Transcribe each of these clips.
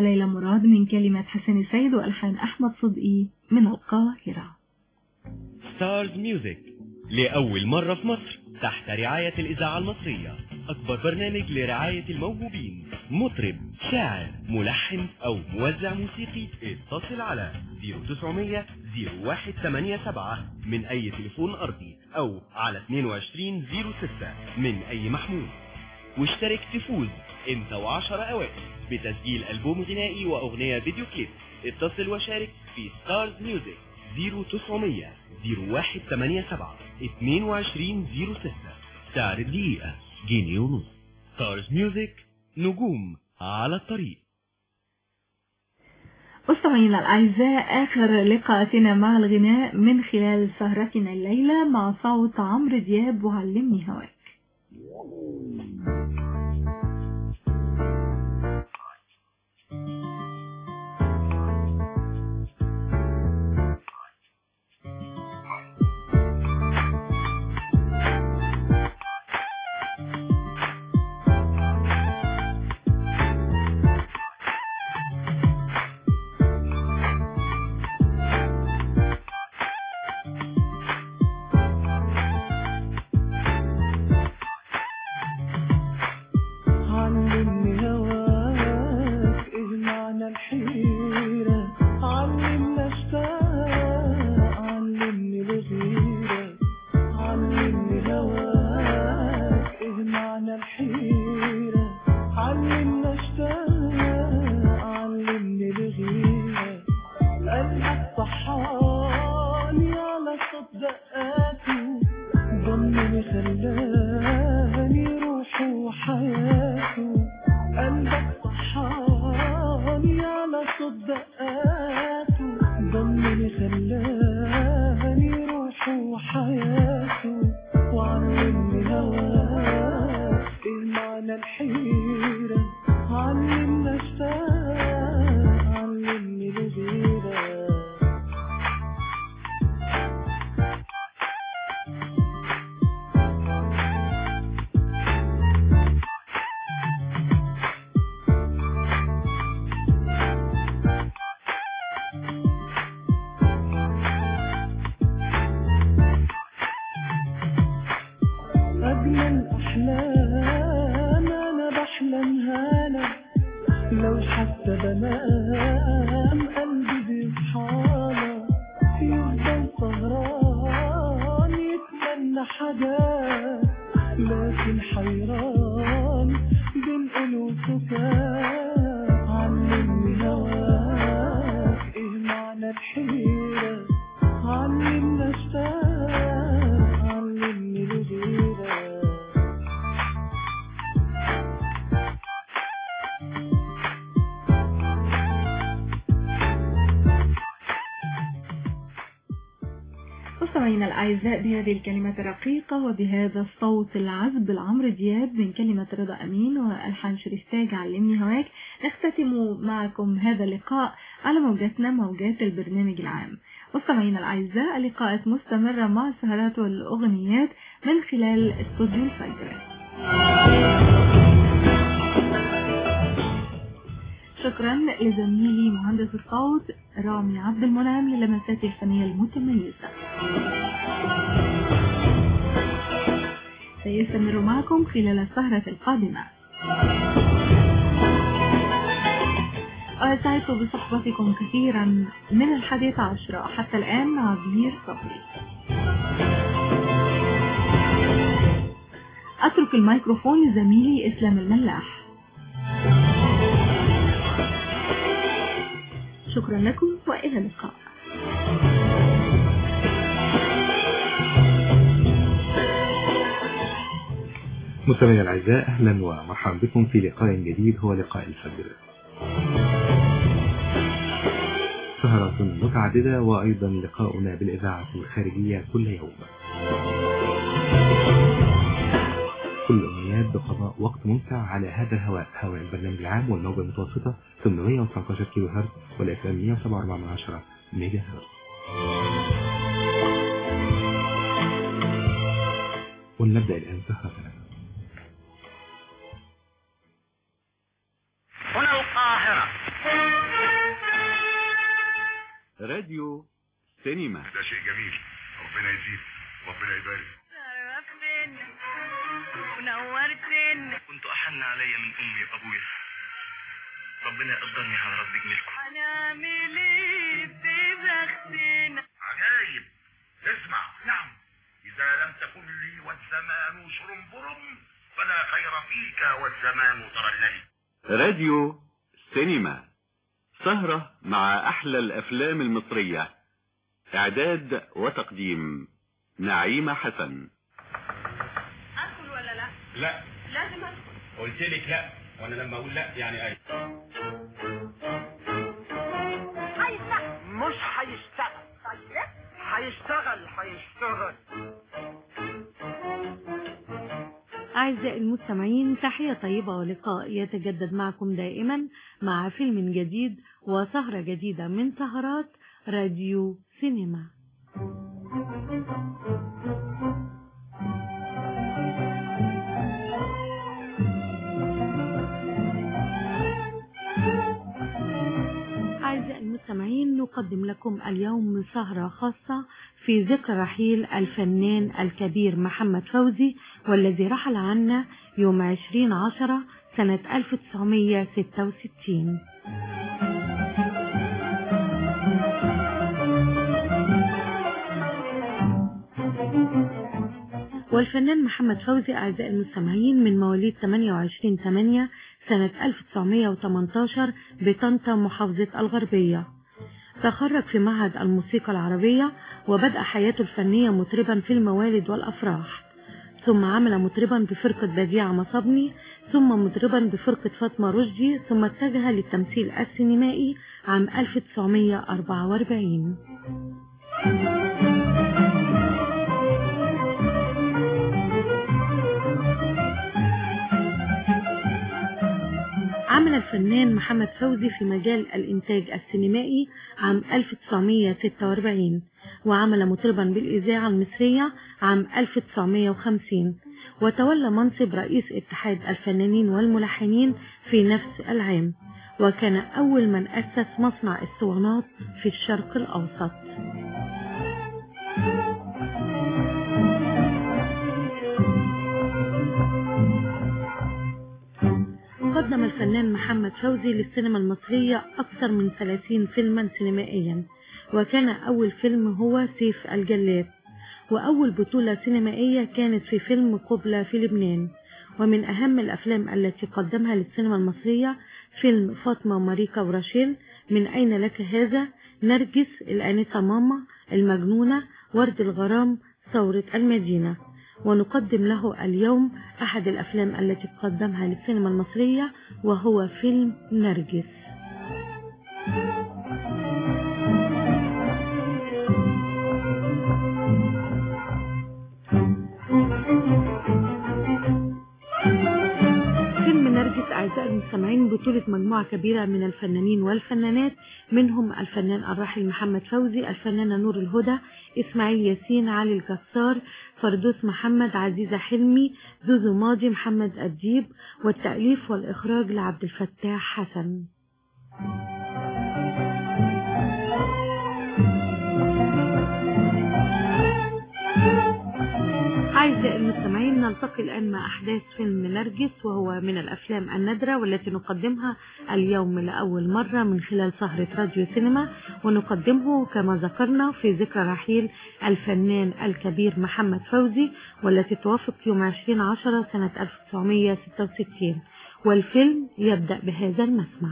غنتها ليلى مراد من كلمات حسن سيد وألحان أحمد صدقي من القاهرة. ستارز ميوزك لأول مرة في مصر تحت رعاية الإذاعة المصرية، أكبر برنامج لرعاية الموهوبين، مطرب، شاعر، ملحن أو موزع موسيقي. اتصل على 0900 0187 من أي تليفون أرضي أو على 2206 من أي محمول، واشترك تفوز انت و10 أوائل بتسجيل ألبوم غنائي وأغنية فيديو كليب. اتصل وشارك في ستارز ميوزك 0900 0187 2206. سعر الدقيقة جنيه ونص. ستارز ميوزك، نجوم على الطريق. مستمعينا الأعزاء، آخر لقاءاتنا مع الغناء من خلال سهرتنا الليلة مع صوت عمرو دياب وعلمني هواك. مستمعينا الأعزاء، بهذه الكلمات الرقيقة وبهذا الصوت العذب لعمرو دياب من كلمة رضا أمين وألحان شريف تاج علمني هواك، نختتم معكم هذا اللقاء على موجاتنا، موجات البرنامج العام. مستمعينا الأعزاء، اللقاءات مستمرة مع السهرات والأغنيات من خلال استوديو الفجر. شكرا لزميلي مهندس الصوت رامي عبد المنعم للمسات الفنية المتميزة. سيستمر معكم خلال السهرة القادمة. سعدت بصحبتكم كثيرا من 11 حتى الآن. عبير صبري. أترك الميكروفون لزميلي إسلام الملاح. شكرا لكم وإلى اللقاء. مستمعينا الأعزاء، أهلا ومرحبا بكم في لقاء جديد هو لقاء الفجر. سهرات متعددة وأيضا لقاؤنا بالإذاعة الخارجية كل يوم. كل أمنيات بقضاء وقت ممتع على هذا الهواء، هواء البرنامج العام والموجة المتوسطة 819 كيلو هرتز والإف ام 107.4 ميجا هرتز. ونبدأ الآن سهرتنا. هنا القاهرة. راديو سينما. ده شيء جميل، ربنا يزيد، ربنا يبارك. شرفتنا ونورتنا. كنت أحن علي من أمي وأبويا، ربنا يقدرني على رد جميلكم. هنعمل ايه في بختنا؟ عجايب. اسمع. نعم. إذا لم تكن لي والزمان شرنبرم فلا خير فيك والزمان ترللي. راديو سينما، سهرة مع أحلى الأفلام المصرية. إعداد وتقديم نعيمة حسن. أدخل ولا لا؟ لا. لازم أدخل. قلت لك لا، وانا لما اقول لا يعني اي. هيشتغل. مش هيشتغل. طيب هيشتغل. أعزائي المستمعين، تحية طيبة ولقاء يتجدد معكم دائما مع فيلم جديد وسهرة جديدة من سهرات راديو سينما. أعزائي المستمعين، نقدم لكم اليوم سهرة خاصة في ذكرى رحيل الفنان الكبير محمد فوزي، والذي رحل عنا يوم 20/10 سنة 1966. والفنان محمد فوزي أعزائي المستمعين من مواليد 28/8 سنة 1918 بطنطا محافظة الغربية. تخرج في معهد الموسيقى العربية، وبدأ حياته الفنية مطربا في الموالد والأفراح، ثم عمل مطربا بفرقة بديع مصبني، ثم مطربا بفرقة فاطمة رشدي، ثم اتجه للتمثيل السينمائي عام 1944. عمل الفنان محمد فوزي في مجال الإنتاج السينمائي عام 1946، وعمل مطربا بالإذاعة المصرية عام 1950، وتولى منصب رئيس اتحاد الفنانين والملحنين في نفس العام، وكان أول من أسس مصنع اسطوانات في الشرق الأوسط. قدم الفنان محمد فوزي للسينما المصرية أكثر من 30 فيلما سينمائيا، وكان أول فيلم هو سيف الجلاد، وأول بطولة سينمائية كانت في فيلم قبلة في لبنان. ومن أهم الأفلام التي قدمها للسينما المصرية فيلم فاطمة ماريكا وراشيل، من أين لك هذا، نرجس، الآنسة ماما، المجنونة، ورد الغرام، ثورة المدينة. ونقدم له اليوم أحد الأفلام التي قدمها للسينما المصرية، وهو فيلم نرجس. فيلم نرجس أعزائي المستمعين بطولة مجموعة كبيرة من الفنانين والفنانات، منهم الفنان الراحل محمد فوزي، الفنانة نور الهدى، إسماعيل ياسين، علي الجسار، فردوس محمد، عزيزة حلمي، زوزو ماضي، محمد أديب، والتأليف والإخراج لعبد الفتاح حسن. أعزائي المستمعين، نلتقي الآن مع أحداث فيلم نرجس، وهو من الأفلام النادرة والتي نقدمها اليوم لأول مرة من خلال سهرة راديو سينما، ونقدمه كما ذكرنا في ذكرى رحيل الفنان الكبير محمد فوزي، والتي توافق يوم 20/10 سنة 1966. والفيلم يبدأ بهذا المسمع.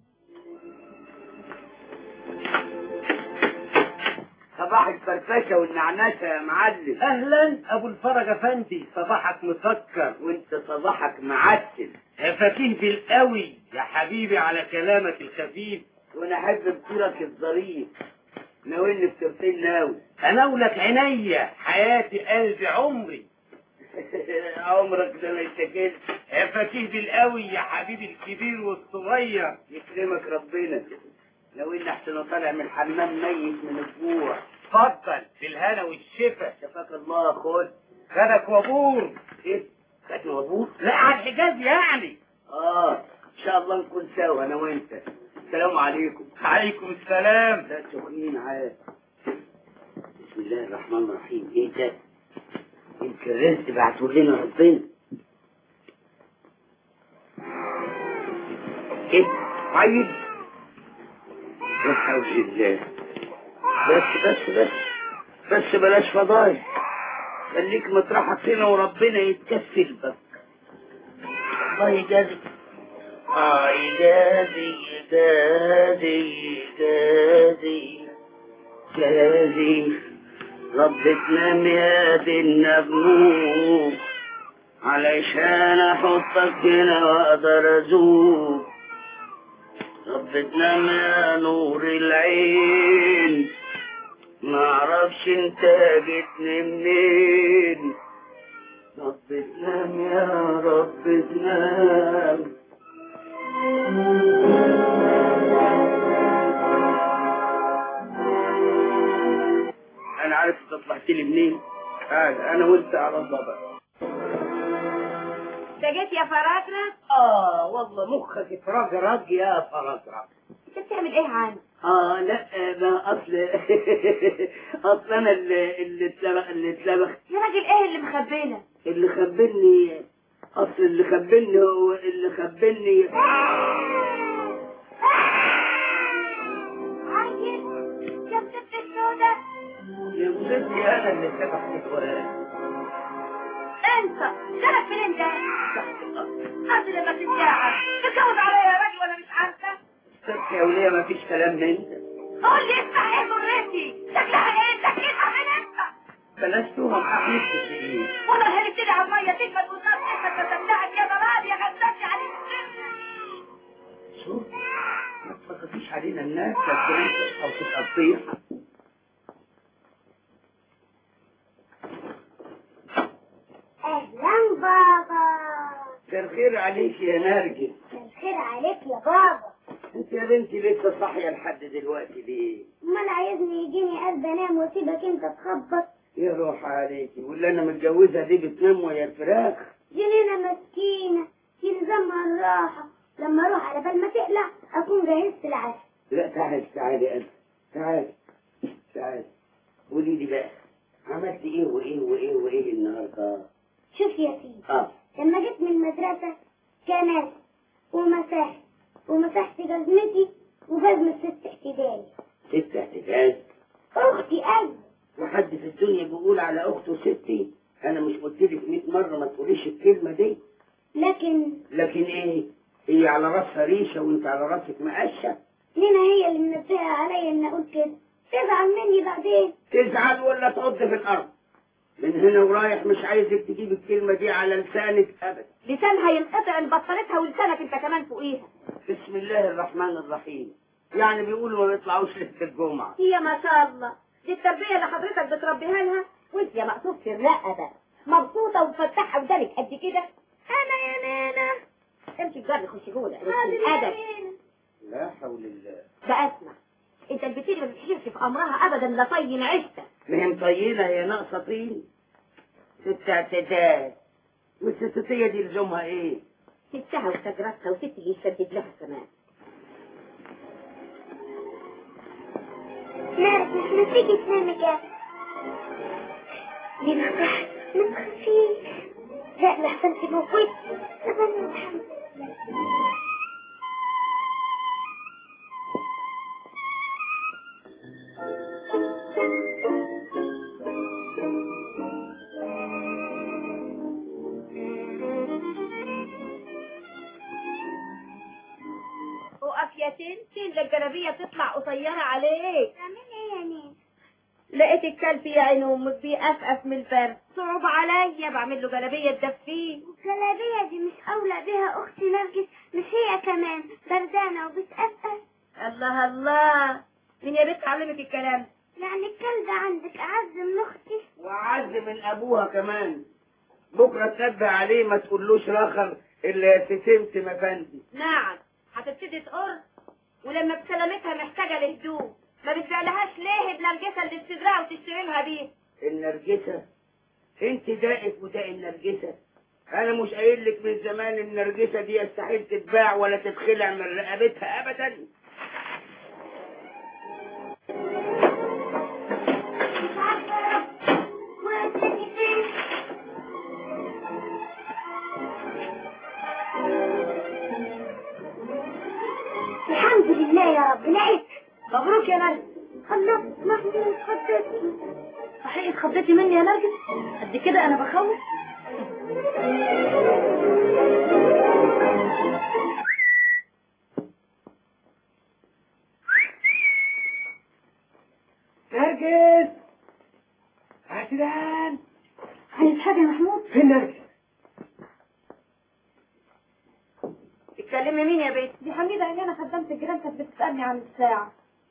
صباح الفرفشه والنعنشه يا معلم. اهلا ابو الفرج افندي، صباحك مسكر وانت صباحك معسل. فكيه بالقوي يا حبيبي على كلامك الخفيف. وانا احب بطولك الظريف، ناولني بطولتين ناوي. اناولك عينيا، حياتي، قلبي، عمري. عمرك ده ما يتاكلش. فكيه بالقوي يا حبيبي الكبير والصغير. يكرمك ربنا. ناولني احسن طالع من الحمام ميت من الجوع. اتفضل بالهنا والشفا. شفاك الله. خد خدك وابور. ايه؟ خدني وابور؟ لا على الحجاز يعني. ان شاء الله نكون سوا انا وانت. السلام عليكم. عليكم السلام. ده سخنين عاد. بسم الله الرحمن الرحيم. ايه ده؟ يمكن رزق بعته لنا ربنا. ايه؟ عيد؟ لا حول الله. بس بلاش فضايح. خليك مطرحك هنا وربنا يتكفل بك. الله يجازيك. جازي رب تنام يا دي النبوغ علشان احطك هنا واقدر ازوق. رب تنام يا نور العين معرفش انت جيتني منين. رب تنام يا رب تنام. انا عارف انت طلعت لي منين. تعال انا وانت على الضبع. انت جيت يا فراجرة؟ والله مخك اترجرج يا فراجرة. انت بتعمل ايه عنه؟ لا ما اصل انا اللي اتلبخ. يا راجل ايه اللي مخبينا؟ اللي خبني اصل اللي خبني هو اللي خبني. عايز يا ست السودة. يا ستي انا اللي اتلبخت الولاد. انت جالك منين ده؟ قبل لما تتجاعل تتجوز عليا يا راجل وانا مش عارفه. ست يا وليه ما فيش كلام من ده. قول لي اسمع ايه ضرتي؟ شكلها ايه؟ شكلها من انت؟ بلاش تهم حبيبتي ايه. وانا اللي هنبتدي على الميه تجمد والنار تجمد فتبدعك يا ضلال يا غزاك عليك السر. شوف ما تخافيش علينا الناس لكن او تتقطيع. اهلا بابا. الخير عليك يا نرجس. الخير عليك يا بابا. انت يا بنتي لسه صاحيه لحد دلوقتي ليه؟ امال عايزني يجيني قلب انام واسيبك انت تخبط؟ يا روح عليكي واللي انا متجوزها دي بتنام ويا الفراخ. جنينه مسكينه في نظامها الراحه، لما اروح على بال ما تقلع اكون جهزت العشاء. لا تعالي انت تعالي قولي لي بقى عملت ايه وايه النهارده؟ شوف يا سيدي لما جيت من المدرسه كنست ومسحت جزمتي وجزمة 6 اعتدال. 6 اعتدال؟ اختي ايوه. وحد في الدنيا بيقول على اخته ستي؟ انا مش قلت لك 100 مرة ما تقوليش الكلمة دي؟ لكن ايه؟ هي على راسها ريشة وانت على راسك مقشة؟ نينا هي اللي منبهة عليا ان اقول كده، تزعل مني بعدين. تزعل ولا تعض في الارض؟ من هنا ورايح مش عايزك تجيب الكلمة دي على لسانك ابدا. لسانها ينقطع بطلتها ولسانك انت كمان فوقيها. بسم الله الرحمن الرحيم. يعني بيقولوا ما بيطلعوش ليلة الجمعة. هي ما شاء الله دي التربية اللي حضرتك بتربيها لها، وانت يا مقصود في الرقبة مبسوطة ومفتحة ودانك قد كده. انا يا نانا امشي الجر خشي جوه الادب. لا حول الله. ده اسمع، انت البتيل ما بتحشرش في امرها ابدا لا طين عشتك. ما هي مطينة هي ناقصة طين. 6 اعتدال والستاتية دي لزومها ايه؟ ستها وسجرتها وست اللي يسدد لها كمان. نرجس ما تيجي تنامي كده. ليه تحت ما تخافيش. لا لحسن تموتي. ربنا يرحمك. وقف يا تنتين ده الجلابية تطلع قصيرة عليك. تعملي ايه يا نين؟ لقيت الكلب يا عين امك بيقفقف من البرد، صعب عليا بعمل له جلابية تدفيه. الجلابية دي مش اولى بها اختي نرجس؟ مش هي كمان بردانة وبتقفقف؟ الله الله، مين يا بنت علمك الكلام؟ يعني الكلب عندك اعز من اختي؟ واعز من ابوها كمان. بكرة تنبه عليه ما تقولوش راخر الا تتمتم يا فندم. نعم هتبتدي تقر، ولما بسلامتها محتاجة لهدوء ما بتبيعلهاش ليه بنرجسة اللي بتزرعها وتشتري لها بيه؟ النرجسة؟ انت دائك وداء النرجسة. انا مش قايل لك من زمان النرجسة دي يستحيل تتباع ولا تتخلع من رقبتها ابدا. صحيح اتخضيتي مني يا نرجس؟ قد كده انا بخوف؟ نرجس عسلان، عايز حاجة يا محمود؟ فين نرجس؟ تكلمي مين يا بيت؟ دي حميدة اللي انا خدمت الجيران كانت بتسألني عن الساعة.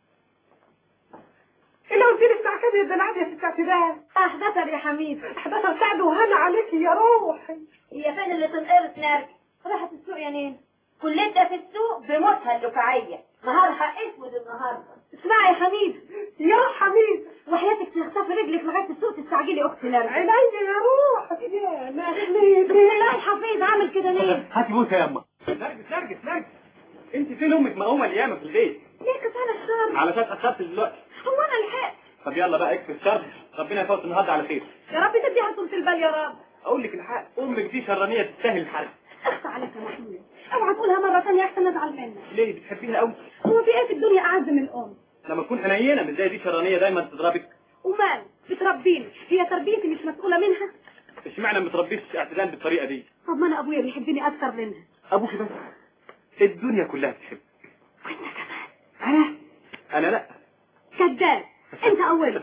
اللي قلت لي الساعة كام يا دلعب يا ست اعتدال؟ 11 يا حميدة. 11 ساعة وهنا عليكي يا روحي. هي فين اللي تنقرص نرجس؟ راحت السوق يا نين. كلتها في السوق بموتها اللفعية، نهارها اسود النهارده. اسمعي يا حميد، يا حميد وحياتك تخطفي رجلك لغايه السوق تستعجلي اختي نرجس. عينيا يا روحي يا نخلي. بسم الله الحفيظ، عامل كده ليه؟ هاتي بوسه يا اما. نرجس انت فين امك مقومه اليامه في البيت؟ ليه كفايه الشر؟ علشان اتاخرت دلوقتي. هو انا لحقت؟ طب يلا بقى اكفي الشر، ربنا يفوت النهارده على خير. يا رب تديها طولة البال يا رب. اقول لك الحق، امك دي شرانيه تستاهل الحرب. اخفى عليك يا محمود، اوعى تقولها مره ثانيه احسن ازعل منك. ليه بتحبيها قوي؟ هو في ايه في الدنيا اعز من الام؟ لما تكون حنينه مش زي دي شرانيه دايما تضربك. ومال بتربيني، هي تربيتي مش مسؤوله منها. اشمعنى ما تربيش اعتدال بالطريقه دي؟ طب ما انا ابويا بيحبني اكتر منها. ابوك بس؟ الدنيا كلها بتحبك. وانت كمان؟ انا لا. كذاب، انت اول.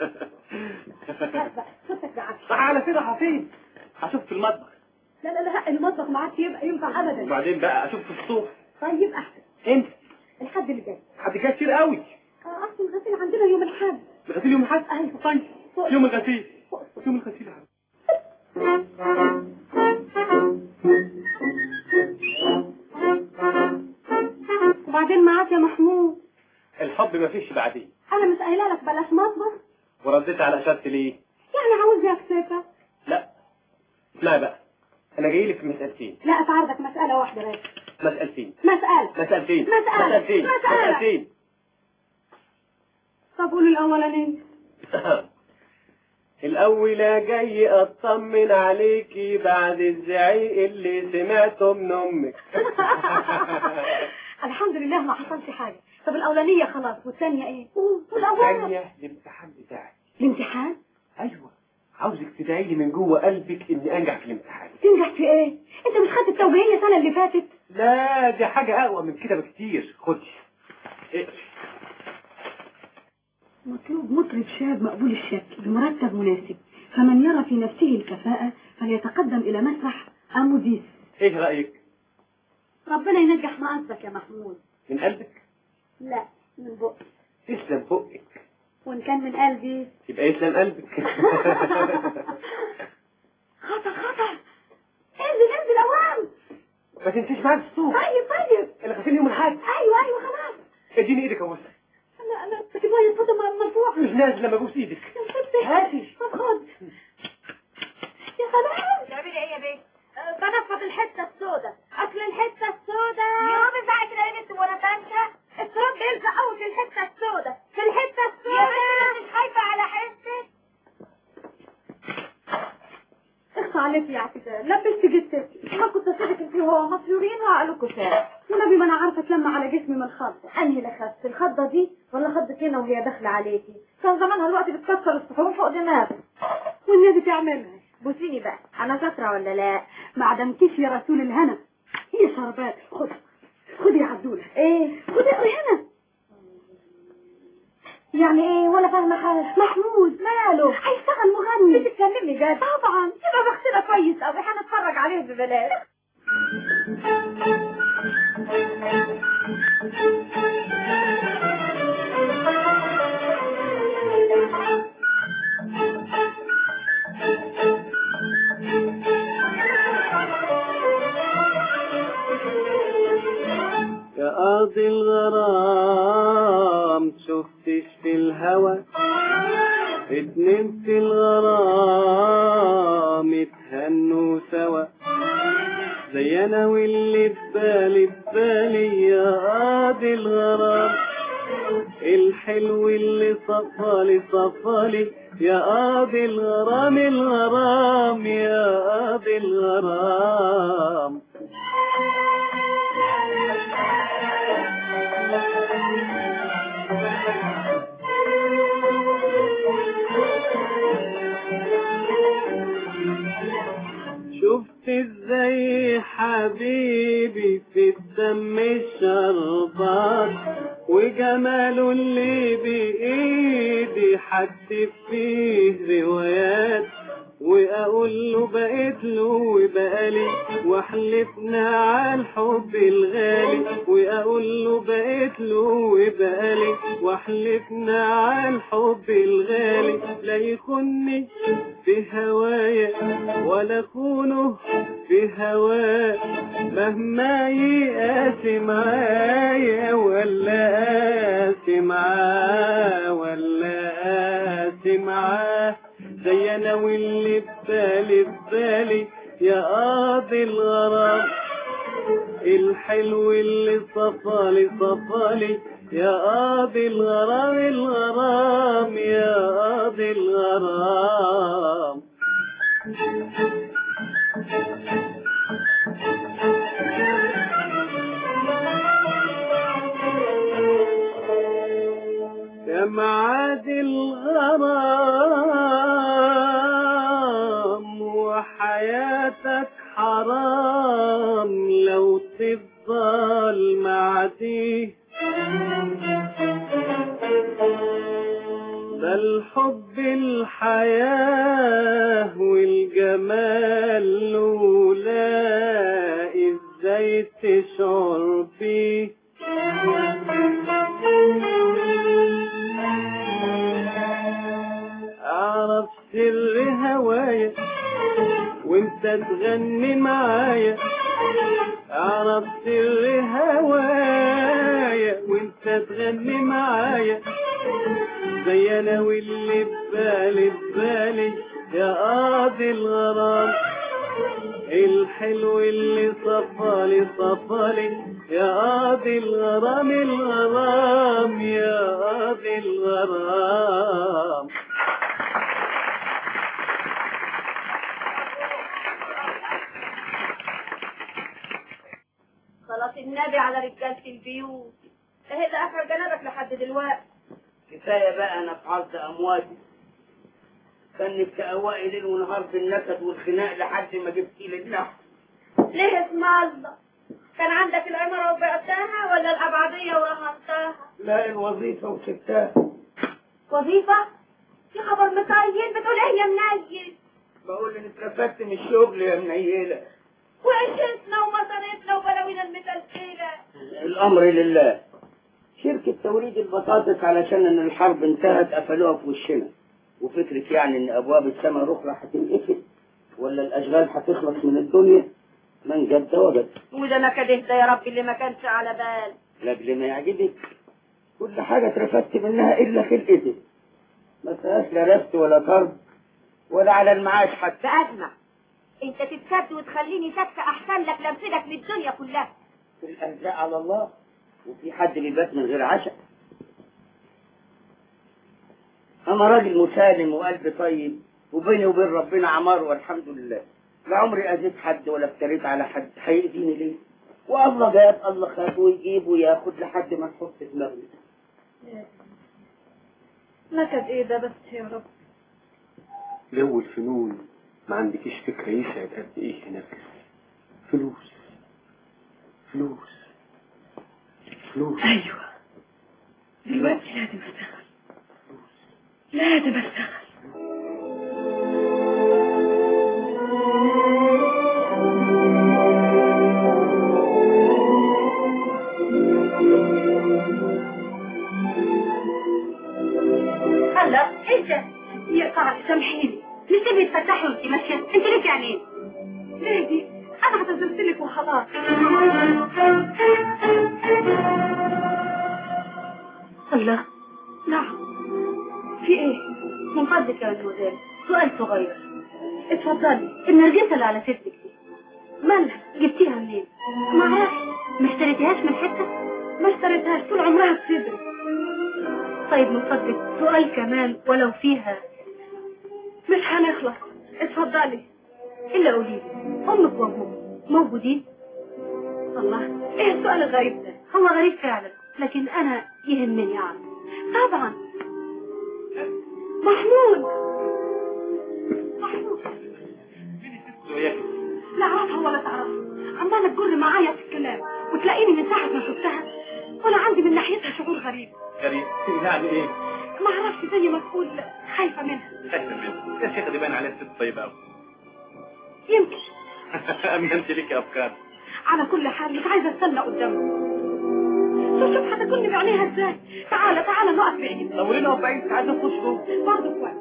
صوتك زعلت. على كده حفيظ هشوف في المطبخ. لا المطبخ ما عادش يبقى ينفع ابدا. وبعدين بقى اشوف في السوق. طيب احسن. امتى؟ الحد اللي جاي. حد جاي كتير قوي. اصل الغسيل عندنا يوم الحد. الغسيل يوم الحد؟ ايوه. طيب يوم الغسيل. يوم الغسيل يا حبيبي. وبعدين معاك يا محمود؟ الحب ما فيش بعدين. انا مش قايله لك بلاش مطبخ؟ ورديت على اشارتي ليه؟ يعني عاوزني اكسفك؟ لا اسمعي بقى، انا جاي لك في مسألتين. لا اتعرضك مسألة واحدة بس. مسألتين. مسألتين. طب قول الاولاني. الأولى جاي أطمن عليكي بعد الزعيق اللي سمعته من أمك. الحمد لله ما حصلش حاجة. طب الأولانية خلاص، والثانية إيه؟ الثانية الامتحان بتاعك. الامتحان؟ أيوة، عاوزك تدعي لي من جوه قلبك إني أنجح في الامتحان. تنجح في إيه؟ أنت مش خدت التوجيهية السنة اللي فاتت؟ لا دي حاجة أقوى من كده بكتير. خدي اقري. مطلوب مطرب شاب مقبول الشكل بمرتب مناسب، فمن يرى في نفسه الكفاءة فليتقدم إلى مسرح أموديس. إيه رأيك؟ ربنا ينجح مقصدك يا محمود. من قلبك؟ لا من بقك. تسلم بقك. وإن كان من قلبي يبقى يسلم قلبك. خطر انزل أوام. ما تنسيش معاك الصوت. طيب الغسيل يوم الحد. أيوة خلاص. اديني ايدك يا بوسة. لا بتبغى ينفضل مرفوع. مش نازل لما ابوس ايدك. هاتي. طب خد. يا سلام. تعملي ايه يا بيه؟ بنفض الحته السوداء. اصل الحته السوداء يا بزعق كده يا بنت وانا تنشا. التراب بيلزق قوي في الحته السوداء. يا بنت مش خايفه على حسك. اخفى عليك يا اعتدال، لبست جثتك. ما كنت اسيبك انت وهو مصيورين وعقلكوا ساعة. والنبي ما انا عارفه اتلم على جسمي من الخضه. انهي اللي خدت؟ الخضه دي ولا خضتك هنا وهي داخله عليكي؟ كان زمانها الوقت بتكسر الصحون فوق دماغي. والنبي تعملها. بوسيني بقى، انا شاطره ولا لا؟ ما عدمتيش يا رسول الهنا. هي شربات. خدي يا عبدوله. ايه؟ خدي اقري هنا. يعني ايه ولا فاهمه حاجه؟ محمود ماله؟ هيشتغل مغني. بتتكلمي جد؟ طبعا. يبقى بختنا كويس قوي، هنتفرج عليه ببلاش. يا قاضي الغرام شفتش في الهوى اتنين في الغرام اتهنوا سوا زي انا واللي ببالي يا قاضي الغرام الحلو اللي صفالي يا قاضي الغرام يا قاضي الغرام. حبيبي في الدم الشربات، وجماله اللي بإيدي حكتب فيه روايات، واقول له بقيت له وبقالي، واحلفنا على الحب الغالي، واقول له بقيت له وبقالي، واحلفنا على الحب الغالي، لا يخوني في هوايا ولا خونه في هواه، مهما يقاسي معايا ولا قاسي معاه ولا قاسي معاه، زي انا واللي ببالي يا قاضي الغرام، الحلو اللي صفالي يا قاضي الغرام يا قاضي الغرام. يا معاد الغرام وحياتك حرام لو تفضل معديه، ده الحب الحياة والجمال لولا ازاي تشعر بيه، اعرف سر هوايا وانت تغني معايا، اعرف سر هوايا وانت تغني معايا، زي انا واللي ببالي يا قاضي الغرام، الحلو اللي صفالي يا قاضي الغرام يا قاضي الغرام. صلاة النبي على رجالة البيوت، اهي ده اخر جنابك لحد دلوقتي. كفايه بقى انا في عرض امواتي، كانك تقوقي ليل ونهار في النكد والخناق لحد ما جبتي لي اللحم. ليه اسم الله؟ كان عندك العمارة وبعتها ولا الأبعدية ورهنتها؟ لا الوظيفه وسبتها. وظيفة؟ في خبر مطيل بتقول ايه يا منيل؟ بقول اني اترفدت من الشغل يا منيله، وعشتنا ومصاريفنا وبلاوينا المتلتلة. الامر لله. شركه توريد البطاطس علشان ان الحرب انتهت قفلوها في وشنا، وفكرة يعني ان ابواب السماء الاخرى هتنقفل ولا الاشغال هتخلص من الدنيا، من جد وجد. وده ما كان ده يا رب اللي ما كانش على بال. لاجل ما يعجبك كل حاجه اترفدت منها الا خلقتك، ما فيهاش لا رفد ولا طرد ولا على المعاش حتى. بأزمة انت تتسد وتخليني سكة احسن لك لنفدك للدنيا كلها. الارزاق على الله، وفي حد بيبات من غير عشاء؟ انا راجل مسالم وقلبي طيب، وبيني وبين ربنا عمار والحمد لله، لا عمري اذيت حد ولا افتريت على حد، هيأذيني ليه؟ والله جاب الله خاف ويجيب وياخد لحد ما نحط دماغنا. نكد ايه ده بس يا رب؟ جو الفنون ما عندكيش فكرة يسعد قد ايه هناك. فلوس فلوس فلوس. ايوه دلوقتي لازم اشتغل، لازم اشتغل. هلا ايش يقطع لي؟ سامحيني، مش تبي تفتحي وانت ماشيه؟ انت ليك يعني ايه؟ ليه دي؟ انا اعتذرت لك وخلاص. الله، نعم، في ايه؟ من فضلك يا مدام سؤال صغير. اتفضلي. النرجسه اللي على صدرك دي مالها؟ جبتيها منين؟ ما اعرفش. ما اشتريتيهاش من حته؟ ما اشتريتهاش، طول عمرها في صدري. طيب من فضلك سؤال كمان ولو فيها مش هنخلص. اتفضلي. الا قوليلي، امك وابوك موجودين؟ الله، ايه السؤال الغريب ده؟ هو غريب فعلا، لكن انا يهمني اعرف. طبعا محمود. محمود لا اعرفها ولا تعرفها، عمالة معايا في الكلام، وتلاقيني من ساعة ما شفتها ولا عندي من ناحيتها شعور غريب. غريب يعني ايه؟ ما اعرفش، زي ما تقول خايفة منها. خايفة منها؟ يا شيخة دي باين عليها ست طيبة قوي. يمكن. انت ليك افكار. على كل حال مش عايزة استنى قدامه. شوف هتكون بعينيها ازاي. تعالى نقف بعيد. لو ليه نقف بعيد تعالى نخش جوه. برضه كويس.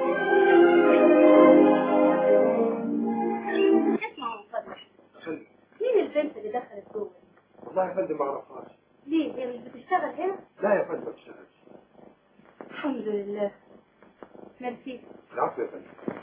اسمع يا فندم، مين البنت اللي دخلت جوه؟ والله يا فندم ما اعرفهاش. ليه؟ هي مش بتشتغل هنا؟ لا يا فندم ما بتشتغلش. الحمد لله. ميرسي. العفو يا فندم.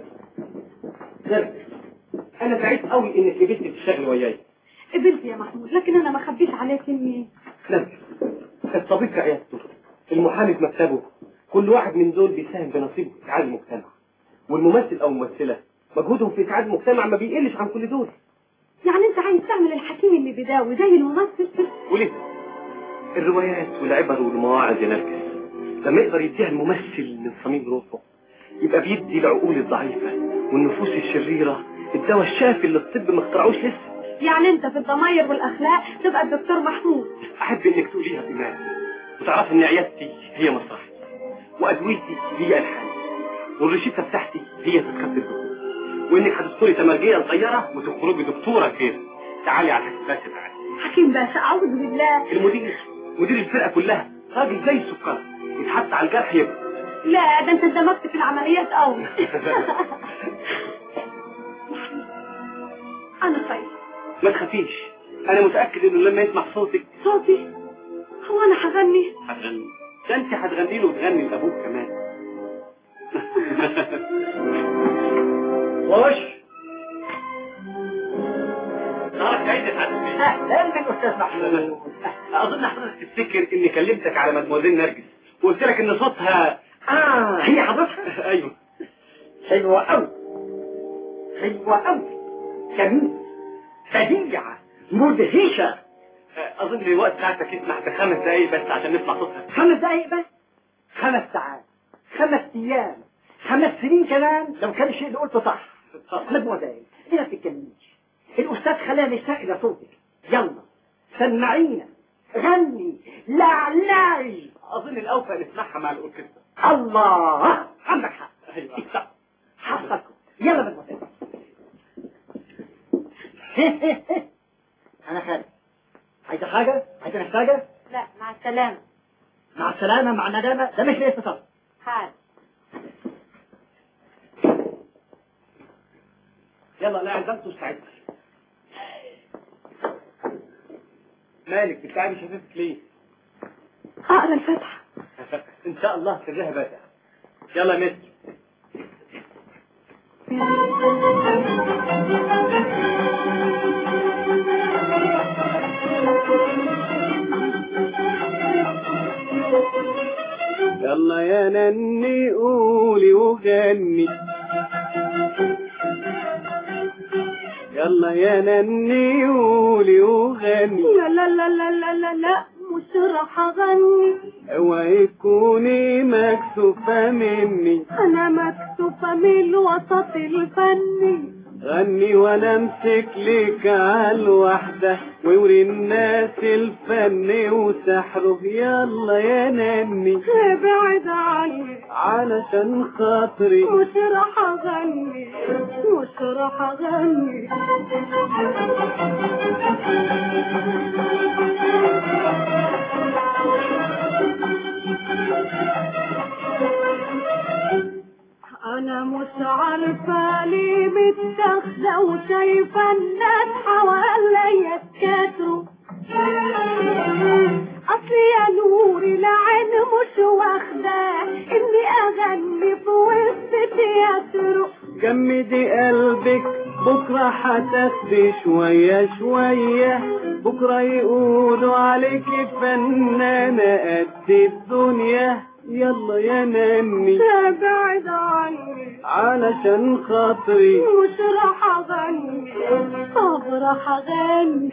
نرجس، انا سعيد قوي انك قبلتي تشتغلي وياي. قبلت يا محمود، لكن انا ما خبيش عليك اني نرجس، الطبيب في عيادته، المحامي في مكتبه، كل واحد من دول بيساهم بنصيبه في اسعاد المجتمع، والممثل او الممثله مجهودهم في اسعاد المجتمع ما بيقلش عن كل دول. يعني انت عايز تعمل الحكيم اللي بيداوي زي الممثل؟ وليه؟ الروايات والعبر والمواعظ يا نرجس لما يقدر يديها الممثل من صميم روحه يبقى بيدي العقول الضعيفه والنفوس الشريره الدواء الشافي اللي الطب ما اخترعوش لسه. يعني انت في الضماير والاخلاق تبقى الدكتور محمود. احب انك تقوليها بإيمان وتعرفي ان عيادتي هي مصلحتي وادويتي هي الحل والرشيدة بتاعتي هي تذكرة الدكتور، وانك هتدخلي تمرجية صغيرة وتخرجي دكتورة كبيرة. تعالي على حكيم باشا. تعالي حكيم باشا. اعوذ بالله. مدير الفرقة كلها راجل زي السكر يتحط على الجرح يبقى. لا ده انت اندمجت في العمليات قوي. انا خايفة. ما تخافيش، انا متأكد انه لما يسمع صوتي هو انا هغني؟ هتغني؟ ده انت هتغني له وتغني لابوك كمان. وش نهارك عايز تتعلم ايه؟ اهلا استاذ محمود. اظن حضرتك تفتكر اني كلمتك على مدموزيل نرجس وقلت لك ان صوتها هي حضرتك. ايوه. حلوة قوي جميل بديعة مدهشة. اظن الوقت بتاعتك يسمح ب5 دقايق بس عشان نسمع صوتها. 5 دقايق بس؟ 5 ساعات، 5 ايام، 5 سنين كمان لو كان الشيء اللي قلته صح. مدموزيل هنا تتكلميش، الاستاذ خلاني سائل صوتك. يلا سمعينا، غني، لعلعي. اظن الاوفى نسمعها مع الاوركسترا. الله عندك حق. ايوه حقكم. يلا مدموزيل. انا خالد. عايزة حاجة؟ عايزة محتاجة؟ لا مع السلامة. مع السلامة مع الندامة ده مش ليه اتصال. حال. يلا لا عزمت وسعدت. مالك بتلعبي شفافك ليه؟ اقرا الفاتحة. ان شاء الله سرها بادع. يلا يا مستر. يلا يا نني قولي وغني، يلا يا نني قولي وغني. لا لا لا لا لا لا لا مش راح اغني. اوعي تكوني مكسوفة مني، انا مكسوفة من الوسط الفني. غني وانا امسك لك عالوحدة ووري الناس الفن وسحره. يلا يا نني ابعد عني علشان خاطري، مش راح اغني مش راح اغني. انا مش عارفة ليه متاخدة وشايفة الناس حواليا اتكاتروا. اصلي يا نوري العين مش واخدة اني اغني في وسط تياترو. جمدي قلبك بكرة هتاخدي شوية شوية، بكرة يقولوا عليك فنانة قد الدنيا. يلا يا نني ابعد عني علشان خاطري، مش راح اغني طب راح اغني.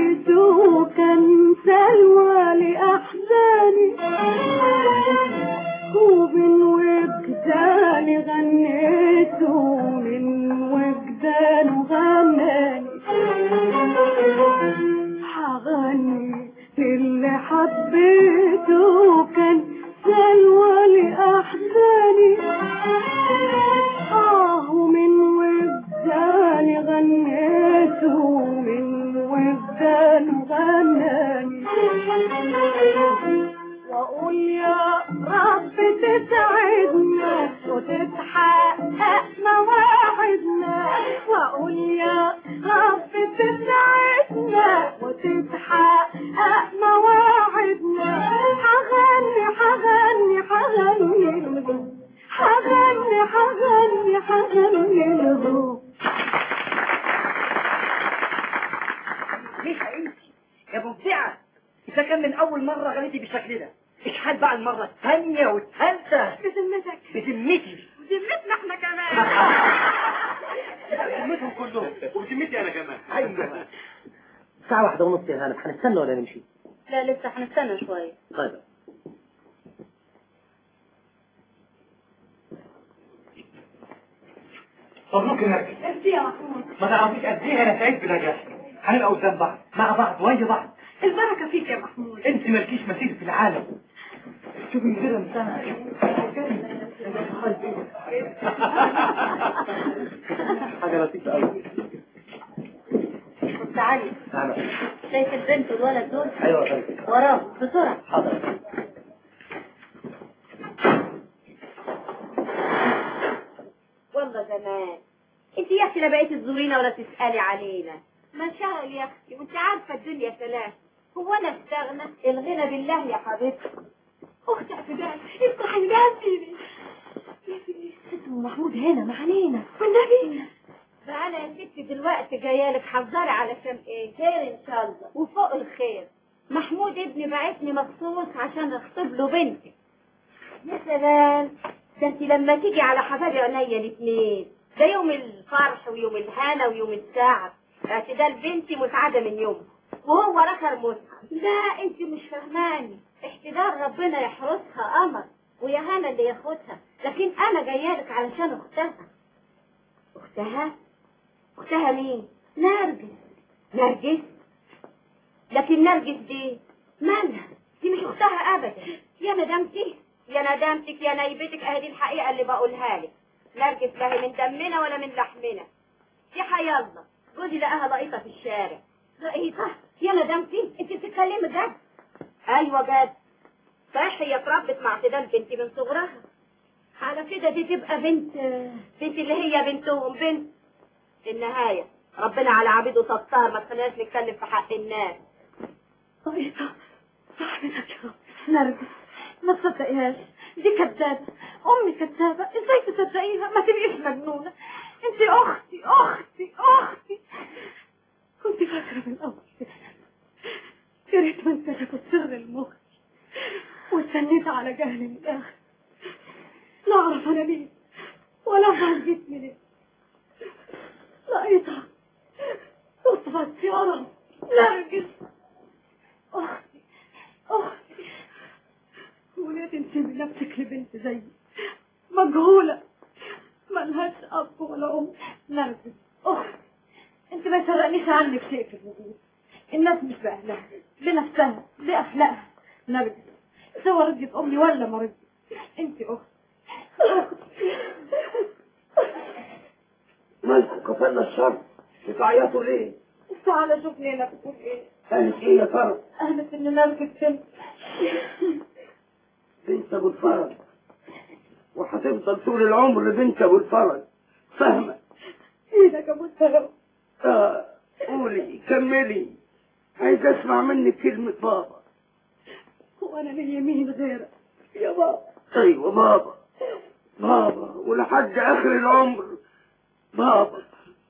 غنيته كان سلوى لأحزاني ومن وجداني غنيته من وجدانه غناني حغني للي حبيته كان سلوى لأحزاني ومن وجداني غنيته من وجدانه غناني وأقول يا رب تسعدنا وتتحقق مواعيدنا وأقول يا رب تسعدنا وتتحقق مواعيدنا حغني حغني حغني حغني حغني حغني الهو. ليه انت يا مبدعة؟ إذا كان من أول مرة غنيتي بالشكل ده، إشحال بقى المرة الثانية والثالثة؟ بذمتك؟ بذمتي. بذمتنا احنا كمان. بذمتهم كلهم وبذمتي أنا كمان. أيوة. الساعة 1:30 يا هانم، هنستنى ولا نمشي؟ لا لسه هنستنى شوية. طيب. مبروك يا نرجس. انت يا محمود. ما تعرفيش قد ايه انا سعيد بنجاحك. هنبقى قدام بعض مع بعض ويا بعض. البركة فيك يا محمود. انت مالكيش مثيل في العالم. شوفي كده مسامح. حاجة لطيفة قوي. بص علي. نعم. شايف البنت والولد دول؟ ايوه يا فندم. وراهم بسرعة. حاضر. والله زمان انت يا اختي لا بقيتي تزورينا ولا تسألي علينا. مشاغل يا اختي وانت عارفة الدنيا ثلاث. هو انا استغنى؟ الغنى بالله يا حبيبتي. اختي اعتدال افتحي الجهاز اسمه محمود هنا معانينا والنبي. فانا يا ستي دلوقتي جايه لك حذري علشان ايه؟ خير ان شاء الله وفوق الخير. محمود ابني بعتني مخصوص عشان اخطب له بنتي. يا سلام، ده انت لما تيجي على حبايبي عينيا الاثنين، ده يوم الفرح ويوم الهنا ويوم السعد. اعتدال بنتي مسعده من يومها وهو رخر مسعد. لا انت مش فهماني، احتدال ربنا يحرسها قمر ويا هنا اللي ياخدها، لكن انا جايه لك علشان اختها. اختها؟ اختها مين؟ نرجس. نرجس؟ لكن نرجس دي مالها؟ دي مش اختها ابدا. يا ندمتي يا ندمتك يا نيبتك، اهي دي الحقيقه اللي بقولها لك. نرجس لا هي من دمنا ولا من لحمنا. دي حيالله جوزي لقاها لقيطه في الشارع. لقيطه؟ يا ندمتي انت بتتكلمي جد؟ ايوه جد. صحيح هي اتربت مع اعتدال بنتي من صغرها، على كده دي تبقى بنت اللي هي بنتهم. بنت في النهايه ربنا على عبيده ستار، ما تخليناش نتكلم في حق الناس. لقيطه صاحبتك يا رب. نرجس ما تصدقيهاش، دي كذابه. امي كذابه، ازاي تصدقيها؟ ما تبقيش مجنونه. انت اختي اختي اختي. كنت فاكره من الاول يا ريت ما انكشفت صغر المخ واستنيت على جهلي من الاخر. لا اعرف انا مين ولا اعرف جسمي ليه. لقيتها اصبت يا رب. نرجس اختي اختي. وليه تنسبي نفسك لبنت زيي مجهوله ملهاش اب ولا ام؟ نرجس اختي، انت ما يسرقنيش عنك شيء في الوجود. الناس مش باهلها، بنفسها باخلاقها. نرجس سواء رجت امي ولا ما رجت، انت اختي. مالكم كفلنا الشر؟ بتعيطوا ليه؟ تعالى شوف لينا بتقول ايه. قالت ايه يا ترى؟ قالت ان نرجس بنت ابو الفرج، وهتفضل طول العمر بنت ابو الفرج، فاهمه؟ ايدك يا ابو الفرج. قولي كملي، عايز اسمع منك كلمه بابا. وانا من يمين غيرك يا بابا. ايوه بابا بابا، ولحد اخر العمر بابا.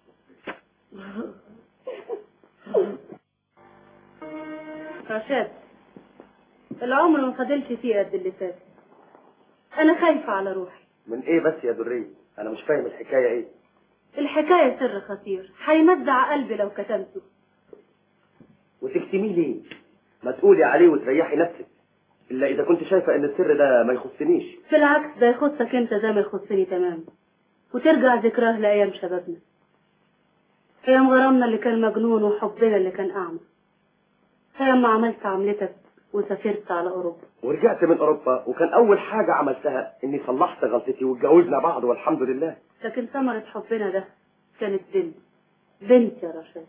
رشاد، العمر ما فضلش فيه قد اللي فات. انا خايفه على روحي. من ايه بس يا درية؟ انا مش فاهم الحكاية ايه. الحكايه سر خطير هيمزع قلبي لو كتمته. وتكتميه ليه؟ ما تقولي عليه وتريحي نفسك، الا اذا كنت شايفه ان السر ده ما يخصنيش. بالعكس ده يخصك انت زي ما يخصني تمام، وترجع ذكراه لايام شبابنا، ايام غرامنا اللي كان مجنون وحبنا اللي كان اعمى، ايام ما عملت عملتك وسافرت على اوروبا. ورجعت من اوروبا وكان اول حاجه عملتها اني صلحت غلطتي واتجوزنا بعض والحمد لله. لكن ثمرة حبنا ده كانت بنت يا رشاد.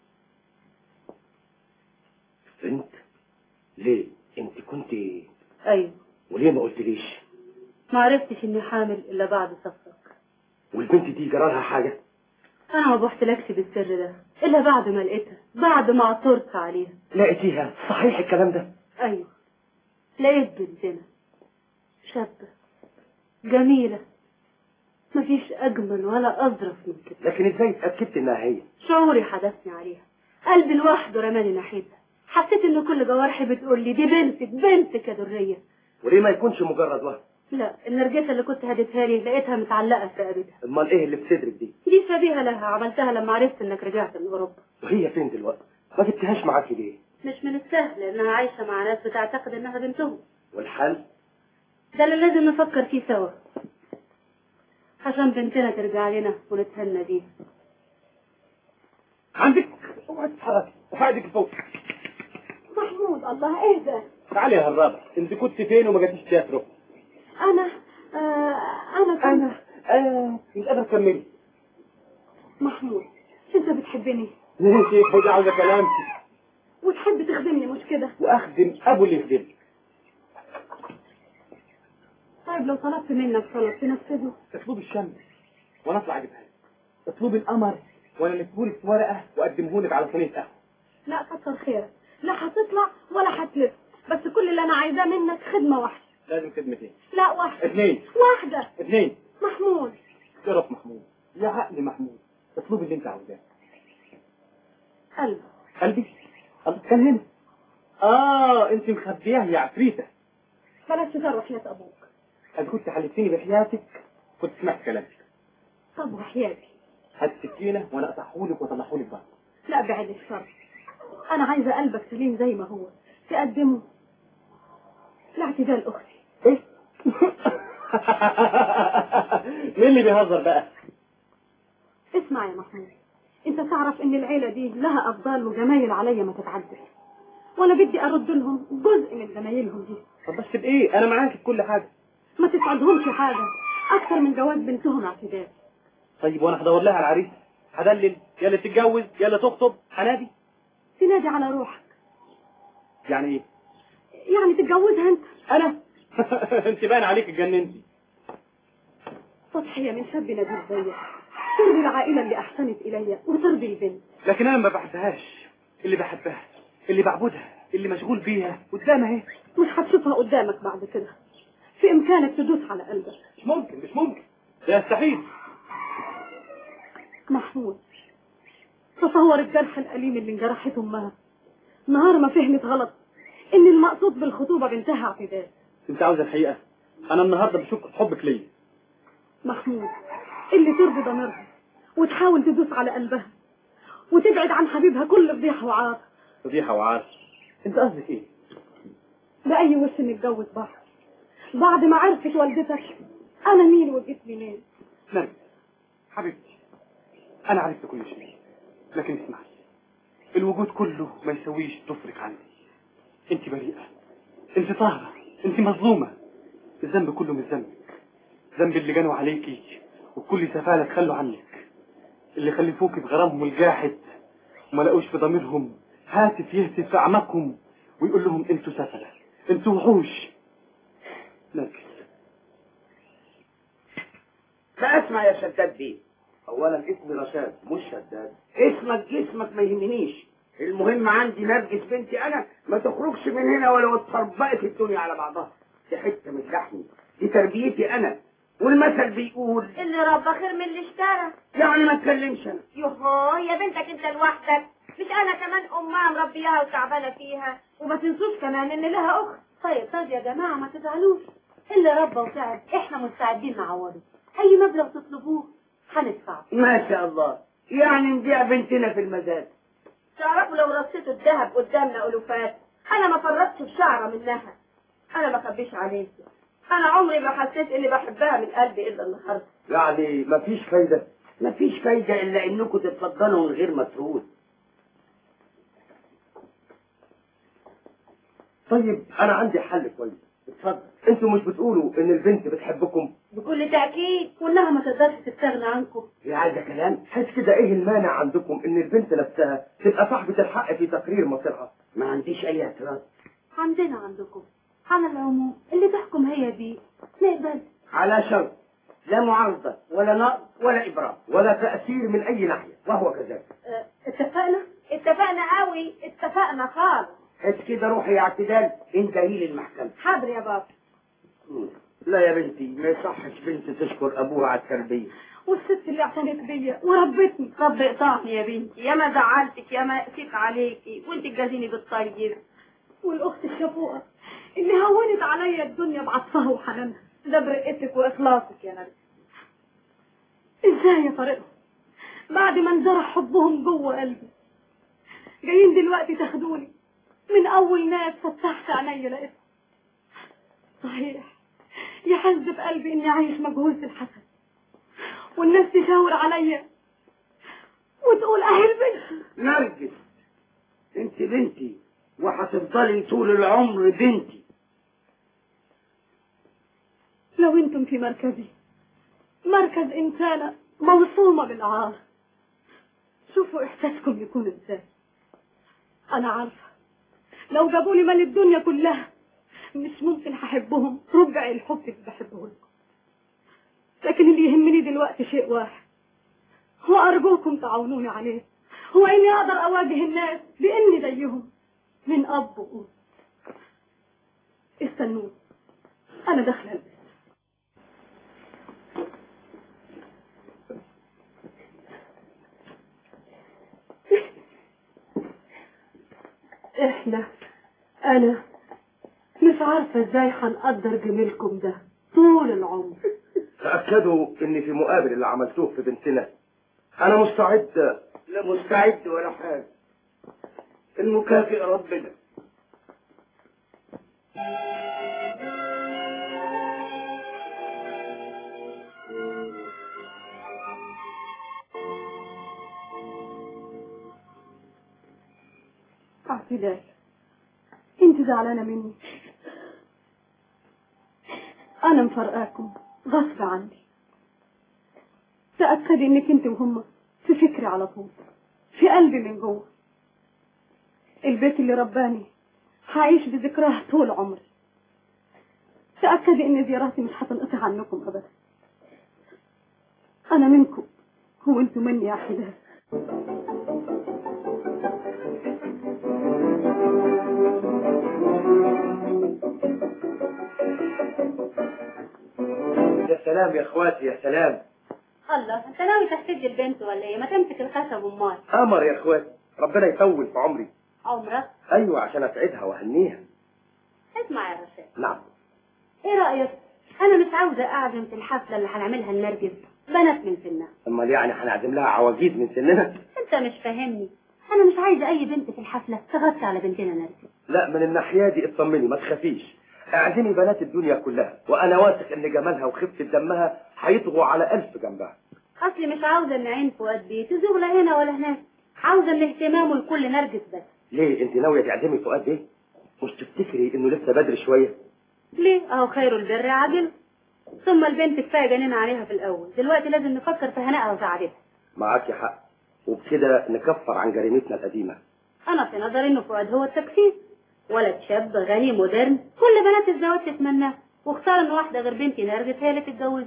بنت؟ ليه؟ انت كنت؟ ايوه. وليه ما قلتليش؟ ما عرفتش اني حامل الا بعد سفرك. والبنت دي جرالها حاجه؟ انا ما بحتلكش بالسر ده الا بعد ما لقيتها، بعد ما عثرت عليها. لقيتيها؟ صحيح الكلام ده؟ ايوه، لقيت بنتنا شابه جميله، مفيش اجمل ولا اظرف من كده. لكن ازاي اتاكدت انها هي؟ شعوري حدثني عليها، قلبي لوحده رماني ناحيتها، حسيت ان كل جوارحي بتقول لي دي بنتك يا دريه. وليه ما يكونش مجرد وهم؟ لا، النرجسه اللي كنت هديتها لي لقيتها متعلقه في رقبتها. امال ايه اللي في صدرك دي؟ دي شبيهه لها، عملتها لما عرفت انك رجعت من اوروبا. وهي فين دلوقتي؟ ما جبتهاش معاكي ليه؟ مش من السهل انها عايشه مع ناس بتعتقد انها بنتهم. والحل؟ ده اللي لازم نفكر فيه سوا عشان بنتنا ترجع لنا ونتهنى بيها. عندك؟ اوعي تتحركي، وفايدك فوق. محمود الله اهدى. تعالي يا هرابه، انت كنت فين وما جاتيش تياترو؟ انا مش قادر تكملي. محمود انت بتحبني ماشي، خدي عاوزه كلامك وتحب تخدمني مش كده؟ واخدم ابو اللي يخدمك. طيب لو طلبت منك طلب تنفذه؟ اطلبي الشمس وانا اطلع اجيبها لك، اطلبي القمر وانا الفهولك في ورقه واقدمهولك على صينيه قهوه. لا كتر خيرك، لا هتطلع ولا هتلف، بس كل اللي انا عايزاه منك خدمه واحده. لازم خدمتين؟ لا واحده. اثنين. واحده. اثنين. محمود شرف محمود يا عقل محمود، اطلبي اللي انت عاوزاه. قلبي الله كان هنا. انت مخبياه يا عفريته. بلاش تزار وحياة ابوك. اذا كنت حلفتيني بحياتك كنت سمعت كلامك. طب وحياتي؟ هات السكينه وانا اقطعهولك واطلعهولك بقى. لا بعد الشر، انا عايزه قلبك سليم زي ما هو تقدمه لاعتدال اختي. ايه؟ مين اللي بيهزر بقى؟ اسمع يا محمود، انت تعرف ان العيله دي لها افضال وجمايل عليا ما تتعدش، وانا بدي ارد لهم جزء من جمايلهم دي. طب بس بايه؟ انا معاك في كل حاجه. ما تسعدهمش حاجه اكتر من جواز بنتهم اعتدال. طيب وانا هدور لها على العريس، هدلل يلا تتجوز يلا تخطب، هنادي تنادي على روحك. يعني ايه؟ يعني تتجوزها انت. انا؟ انت باين عليك اتجننتي. تضحيه من شاب نبيل زيك، ترضي العائله اللي احسنت الي وترضي البنت. لكن انا ما بحبهاش، اللي بحبها اللي بعبدها اللي مشغول بيها قدامها اهي. مش هتشوفها قدامك بعد كده، في امكانك تدوس على قلبك. مش ممكن ده يستحيل. محمود تصور الجرح الأليم اللي انجرحته امها نهار ما فهمت غلط ان المقصود بالخطوبة بنتها اعتدال. انت عاوزه الحقيقه؟ انا النهارده بشك في حبك ليا. محمود اللي ترضي ضميرها وتحاول تدوس على قلبها وتبعد عن حبيبها كل فضيحة وعار. فضيحة وعار؟ انت قصدك ايه؟ بأي وش نتجوز بعد ما عرفت والدتك انا مين وجيت منين. نرجس حبيبتي، انا عرفت كل شيء، لكن اسمعي، الوجود كله ما يسويش ضفرك عندي. انت بريئة، انت طاهرة، انت مظلومة، الذنب كله من ذنبك، ذنب اللي جانوا عليكي وكل سفالة تخلوا عنك، اللي خلفوكي بغرامهم الجاحد وما لقوش في ضميرهم هاتف يهتف في اعماقهم ويقول لهم انتوا سفلة، انتوا وحوش. نرجس ما اسمع يا شداد بيه، اولا اسمي رشاد مش شداد. اسمك ما يهمنيش، المهم عندي نرجس بنتي انا ما تخرجش من هنا ولو اتطربقت الدنيا على بعضها. دي حته من لحمي، دي تربيتي انا، والمثل بيقول اللي ربى خير من اللي اشترى. يعني ما اتكلمش انا. يوهو يا بنتك انت لوحدك، مش انا كمان امها مربياها وتعبانه فيها، وما تنسوش كمان ان لها اخت. طيب يا جماعه ما تزعلوش، اللي ربى وتعب احنا مستعدين نعوضه، اي مبلغ تطلبوه هندفعه. ما شاء الله، يعني نبيع بنتنا في المزاد. تعرفوا لو رصيتوا الذهب قدامنا ألوفات أنا ما فرطتش بشعرة منها. أنا ما أخبيش عليك، أنا عمري ما حسيت إني بحبها من قلبي إلا النهارده. يعني مفيش فايدة؟ مفيش فايدة إلا إنكم تتفضلوا من غير ما ترود. طيب أنا عندي حل كويس. اتفضل. انتوا مش بتقولوا إن البنت بتحبكم؟ بكل تأكيد، وإنها ما تقدرش تستغنى عنكم. هي عايزة كلام؟ حس كده إيه المانع عندكم إن البنت نفسها تبقى صاحبة الحق في تقرير مصيرها؟ ما عنديش أي اعتراض. عندكم. على العموم اللي تحكم هي دي نقبل. على شرط لا معارضة ولا نقض ولا إبرام ولا تأثير من أي ناحية، وهو كذلك. اتفقنا قوي، اتفقنا خالص. حس كده روحي يا اعتدال، انت هي للمحكمة. حاضر يا بابا. لا يا بنتي، ما يصحش بنت تشكر أبوها على التربية. والست اللي اعتنت بيا وربتني، رب اقطعني يا بنتي، يا ما زعلتك يا ما قسيت عليكي وانت تجازيني بالطيب. والاخت الشفوقه اللي هونت عليا الدنيا بعطفها وحنانها، ده برقتك واخلاصك يا نبي. ازاي يا طارقهم بعد ما انزرع حبهم جوه قلبي جايين دلوقتي تاخدوني من اول ناس فتحت عينيا لقيتهم؟ صحيح يحز بقلبي اني عايش مجهول في الحسد، والناس تشاور عليا وتقول اهي البنت. نرجس، انت بنتي وهتفضلي طول العمر بنتي. لو انتم في مركزي، مركز انسانة موصومة بالعار، شوفوا احساسكم يكون ازاي. انا عارفة لو جابولي مال الدنيا كلها مش ممكن هحبهم ربع الحب اللي بحبه لكم. لكن اللي يهمني دلوقتي شيء واحد، هو ارجوكم تعاونوني عليه، هو اني اقدر اواجه الناس باني زيهم من اب وام. استنوني انا داخله البيت. انا مش عارفه ازاي هنقدر جميلكم ده طول العمر. تأكدوا إن في مقابل اللي عملتوه في بنتنا أنا مستعد. لا مستعد ولا حاجة، المكافئ ربنا. اعتدال، انت زعلانه مني؟ انا مفرقاكم غصب عني. تأكدي انك انت وهم في فكري على طول، في قلبي من جوه. البيت اللي رباني هعيش بذكراه طول عمري. تأكدي ان زياراتي مش هتنقطع عنكم ابدا. انا منكم وانتم مني يا اعتدال. يا سلام يا اخواتي يا سلام. الله، انت ناوي تحتج البنت ولا ايه؟ ما تمسك الخشب امال. قمر يا اخواتي، ربنا يطول في عمري. عمرك؟ ايوه عشان اسعدها واهنيها. اسمع يا رشاد. نعم. ايه رايك؟ انا مش عاوزه اعزم في الحفله اللي هنعملها النرجس بنات من سنها. امال يعني هنعزم لها عواجيز من سننا؟ انت مش فاهمني، انا مش عايزه اي بنت في الحفله تغطي على بنتنا نرجس. لا من الناحيه دي اطمني ما تخافيش، اعزمي بنات الدنيا كلها وانا واثق ان جمالها وخفه دمها هيطغوا على 1000 جنبها. اصلي مش عاوزه ان عين فؤاد بيه تزوغ لا هنا ولا هناك، عاوزه ان اهتمامه لكل نرجس بس. ليه انت ناويه تعزمي فؤاد بيه؟ مش تفتكري انه لسه بدري شويه؟ ليه؟ اهو خير البر عاجل. ثم البنت كفايه جنين عليها في الاول، دلوقتي لازم نفكر في هنائها وسعادتها. معاكي حق، وبكده نكفر عن جريمتنا القديمه. انا في نظري انه فؤاد هو التكفير، ولد شاب غني مودرن كل بنات الزواج تتمناه، واختار ان واحده غير بنتي نرجس هي اللي تتجوز.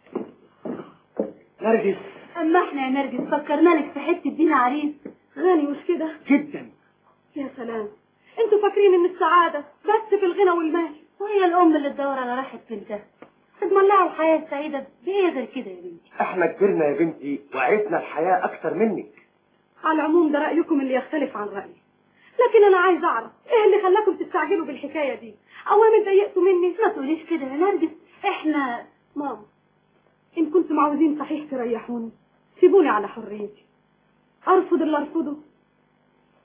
نرجس، اما احنا يا نرجس فكرنا لك في حته دينا عريس غني مش كده؟ جدا. يا سلام، انتوا فاكرين ان السعاده بس في الغنى والمال؟ وهي الام اللي تدور على راحه بنتها تضمن لها الحياه السعيده بايه غير كده يا بنتي؟ احنا كبرنا يا بنتي وعرفنا الحياه اكتر منك. على العموم ده رايكم اللي يختلف عن رايي، لكن انا عايز اعرف ايه اللي خلاكم تستعجلوا بالحكايه دي؟ اوامر ضايقتوا مني؟ ما تقوليش كده يا نرجس، احنا ماما ان كنتم عاوزين صحيح تريحوني سيبوني على حريتي، ارفض اللي ارفضه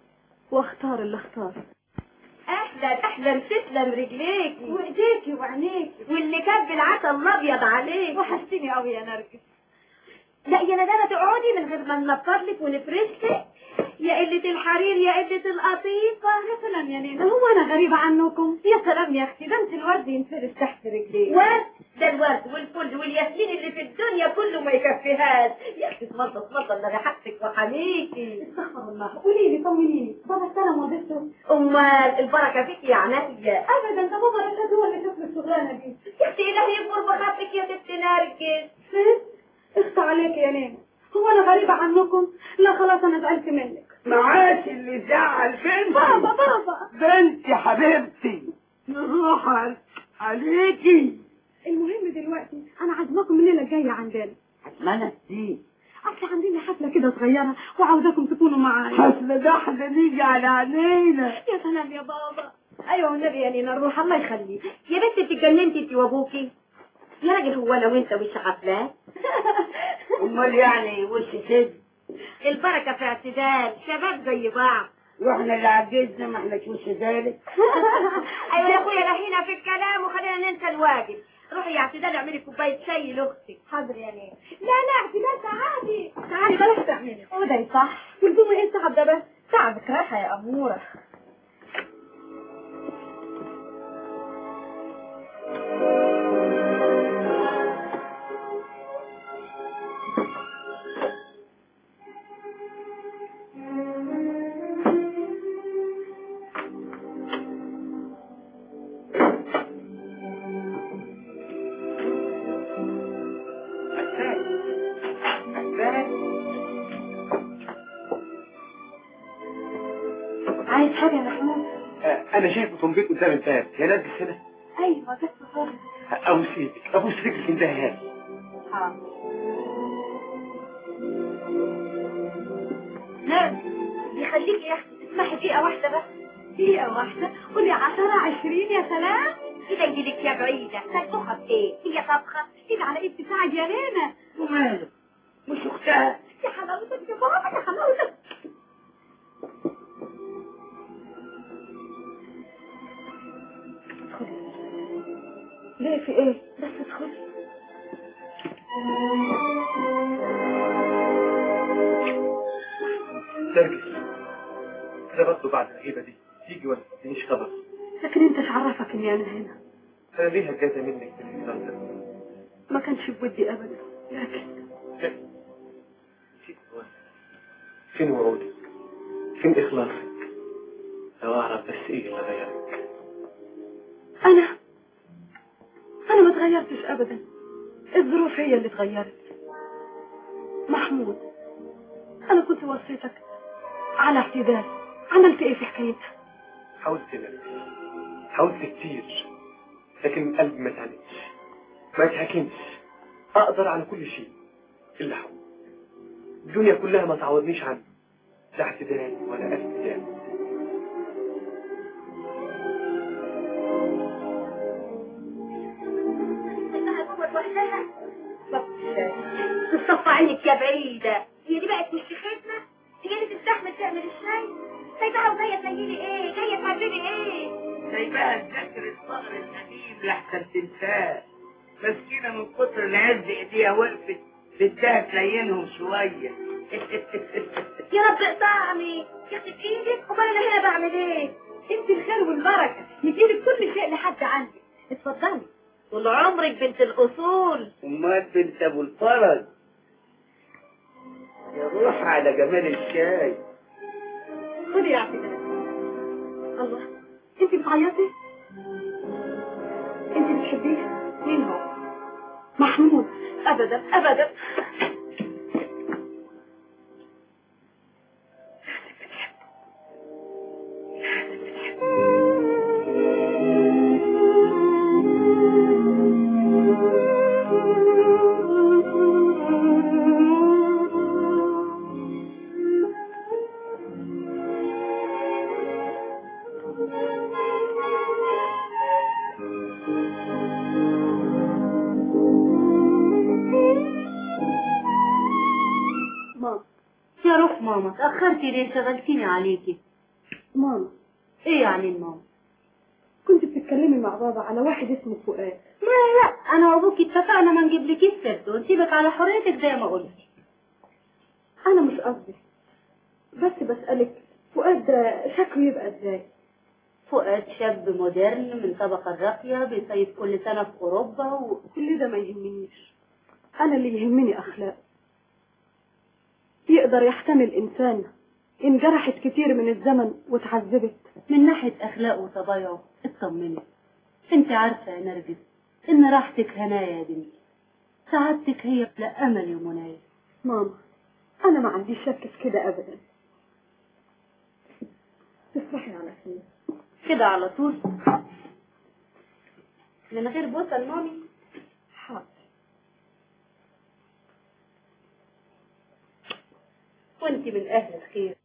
واختار اللي اختار. احلى تسلم رجليكي وايديكي وعينيكي واللي كان بالعسل الابيض عليك. وحشتيني قوي يا نرجس. لا يا ندامه تقعدي من غير ما ننفر لك ونفرش لك، يا قله الحرير يا قله القطيفه. يا سلام يا نينا، هو انا غريبه عنكم؟ يا سلام يا اختي، ده انت الورد ينفرش تحت رجليك. ورد؟ ده الورد والفل والياسمين اللي في الدنيا كله ما يكفيهاش. يا اختي اتمضى لريحتك وحميكي. استغفر الله. قولي لي طمنيني، بابا استلم وظيفته؟ امال البركه فيك يا عناية. ابدا، ده بابا رشاد هو اللي شاف الشغلانه دي. يا اختي الهي يكبر بخاطرك يا ست نرجس. اخت عليك يا نينا، هو انا غريبه عنكم؟ لا خلاص انا زعلت منك. معاش اللي زعل فين؟ بابا بنتي حبيبتي نروح عليكي. المهم دلوقتي انا عازماكم الليله الجايه عندنا. عزمانة دي؟ اصل عندنا حفله كده صغيره وعاوزاكم تكونوا معايا. حفله ده احنا نيجي على عينينا. يا سلام يا بابا. ايوه والنبي يا نينا نروح، الله يخليك. يا بنتي انت اتجننتي انت وابوكي يا راجل. هو انا وانت وش حفلات؟ امال يعني وش سد؟ البركه في اعتدال، شباب زي بعض. واحنا اللي عجزنا ما احناش وش ذلك. ايوه يا اخويا لهينا في الكلام وخلينا ننسى الواجب. روحي يا اعتدال اعملي كوبايه شاي لاختك. حاضر يا نينا. لا اعتدال تعالي بلاش تعملي. وده صح. والجمعة ايه التعب ده بس؟ تعبك راحه يا اموره. عايز حاجة يا محمود؟ انا شايفه تنبيط قدام الباب. يا نرجس هنا؟ ايوه بس خالص. ابوس ايدك ابوس رجلك اندهها. نرجس يخليكي يا اختي تسمحي دقيقه واحده بس. دقيقة واحدة؟ قولي 10 20 يا سلام. كده يجيلك يا بعيده. تطبخها بايه؟ هي طبخه؟ ايد على ايد تساعد يا نينا. وماله؟ مش اختها؟ يا حلاوتك يا بابا يا حلاوتك. ليه في ايه؟ بس ادخلي. نرجس كده برضه بعد الغيبه دي تيجي ولا تدينيش خبر؟ لكن انت ايش عرفك اني انا هنا؟ انا ليه هجازه منك بالهزار ده؟ ما كانش بودي ابدا، لكن فين وعودك؟ فين اخلاصك؟ لو اعرف بس ايه اللي غيرك. انا ما اتغيرتش ابدا، الظروف هي اللي اتغيرت. محمود، انا كنت وصيتك على اعتدال، عملت ايه في حكايتها؟ حاولت نفسي، حاولت كتير، لكن القلب ما تعانيش، ما يتحكمش. اقدر على كل شيء الا حب. الدنيا كلها ما تعوضنيش عنه، لا اعتدال ولا اعتدال. تصفى عينك يا بعيدة. هي دي بقت مش خدمة؟ هي اللي تستحمل تعمل الشاي؟ سايباها وجاية تنيلي ايه؟ جاية تعملي ايه؟ سايباها تذاكر الصقر القديم لحسن تنساه. مسكينة من كتر العز ايديها وقفت بدها تلينهم شوية. يا رب اقطعني يا اختي بايدك. امال انا هنا بعمل ايه؟ انت الخير والبركة، يجيلك كل شيء لحد عندك. اتفضلي. طول عمرك بنت الاصول. امال بنت ابو الفرج. يا روح على جمال الشاي. خدي يا عفيفة. الله، انت بتعيطي؟ انت بتحبيه؟ مين هو؟ محمود. ابدا ابدا. يا روح ماما، تأخرتي ليه؟ شغلتيني عليكي. ماما. ايه يعني الماما؟ كنت بتتكلمي مع بابا على واحد اسمه فؤاد. لا انا وابوكي اتفقنا ما نجيبلكيش سيرته ونسيبك على حريتك زي ما قلتي. انا مش قصدي، بس بسألك فؤاد ده شكله يبقى ازاي؟ فؤاد شاب مودرن من طبقة الراقية بيصيف كل سنة في اوروبا كل ده ما يهمنيش، انا اللي يهمني اخلاق. يقدر يحتمل انسان انجرحت كتير من الزمن واتعذبت. من ناحية اخلاقه وطبايعه اطمني. انت عارفة يا نرجس ان راحتك هنايا يا بنتي، سعادتك هي لا امل ومنايا. ماما انا ما عنديش شك في كده ابدا. تصبحي على خير. كده على طول من غير بوسه لمامي؟ حاضر. وانت من اهل الخير.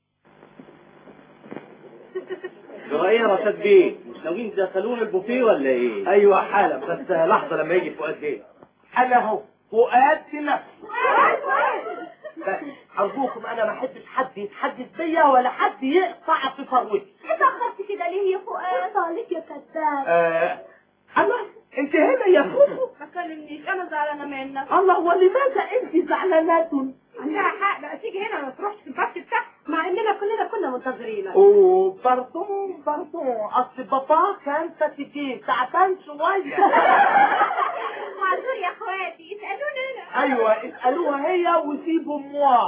ايه يا رشاد بيه، مش ناويين تدخلون البوفيه ولا ايه؟ ايوه حالا، بس لحظه لما يجي فؤاد بيه. انا اهو فؤاد في نفسي. بس ارجوكم انا ما احبش حد يتحدث بيا ولا حد يقطع في فروتي. اتأخرت كده ليه يا فؤاد؟ عليك يا كذاب. الله انت هنا يا خوفو؟ ما كلمنيش، انا زعلانه منك. الله، ولماذا انت زعلانة؟ عندها حق بقى، تيجي هنا ما تروحش في البحث بتاعها مع اننا كنا منتظرينك. اوه باردون اصل بابا كان فتيكين تعبان شويه. معذور يا اخواتي، اسالونا انا. ايوه اسالوها هي وسيبوا موا.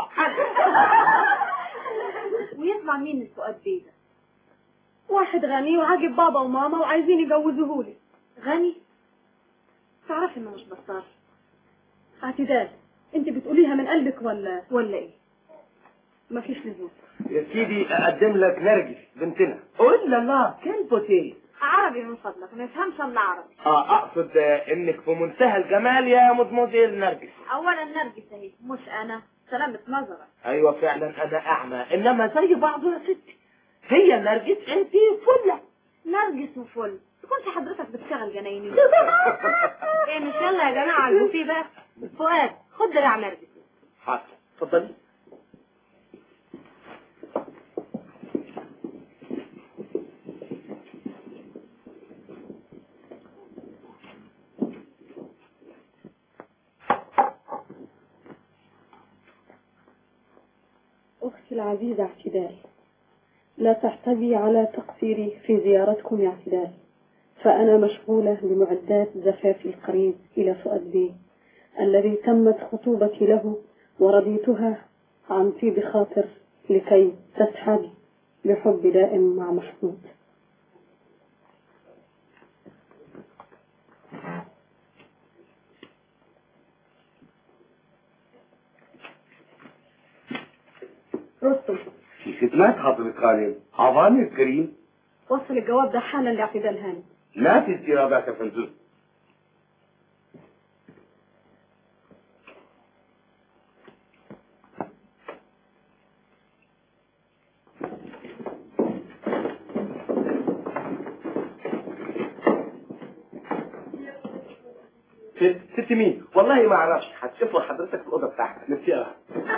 ويسمع مين الفؤاد بيه ده؟ واحد غني وعاجب بابا وماما وعايزين يجوزوهولي. غني؟ تعرفي انه مش بطال. اعتدال، انت بتقوليها من قلبك ولا ايه؟ مفيش لزوم. يا سيدي اقدم لك نرجس بنتنا. قول لا كلمة ايه؟ عربي من فضلك، ما يفهمش الا عربي. اقصد انك في منتهى الجمال يا مدموزيل نرجس. اولا نرجس اهي، مش انا، سلامة نظرك. ايوه فعلا انا اعمى، انما زي بعضه يا ستي. هي نرجس انت فله. نرجس وفل، تكونش حضرتك بتشغل جنايني. ايه مش يلا يا جماعه على البوفيه بقى. فؤاد خد دراع نرجس. حاضر اتفضلي. أختي العزيزة اعتدال، لا تحتوي على تقصيري في زيارتكم يا اعتدال، فأنا مشغولة بمعدات زفافي القريب إلى فؤاد بيه الذي تمت خطوبتي له، ورضيتها عن طيب خاطر لكي تسحب بحب دائم مع محمود. رستم، في خدمات حضرة خالد. عواني الكريم. وصل الجواب ده حالا لاعتدال هاني. لا في استجابات يا فندم. ست مين؟ والله ما اعرفش، هتشوفوا حضرتك في الاوضه بتاعتك. نسيها.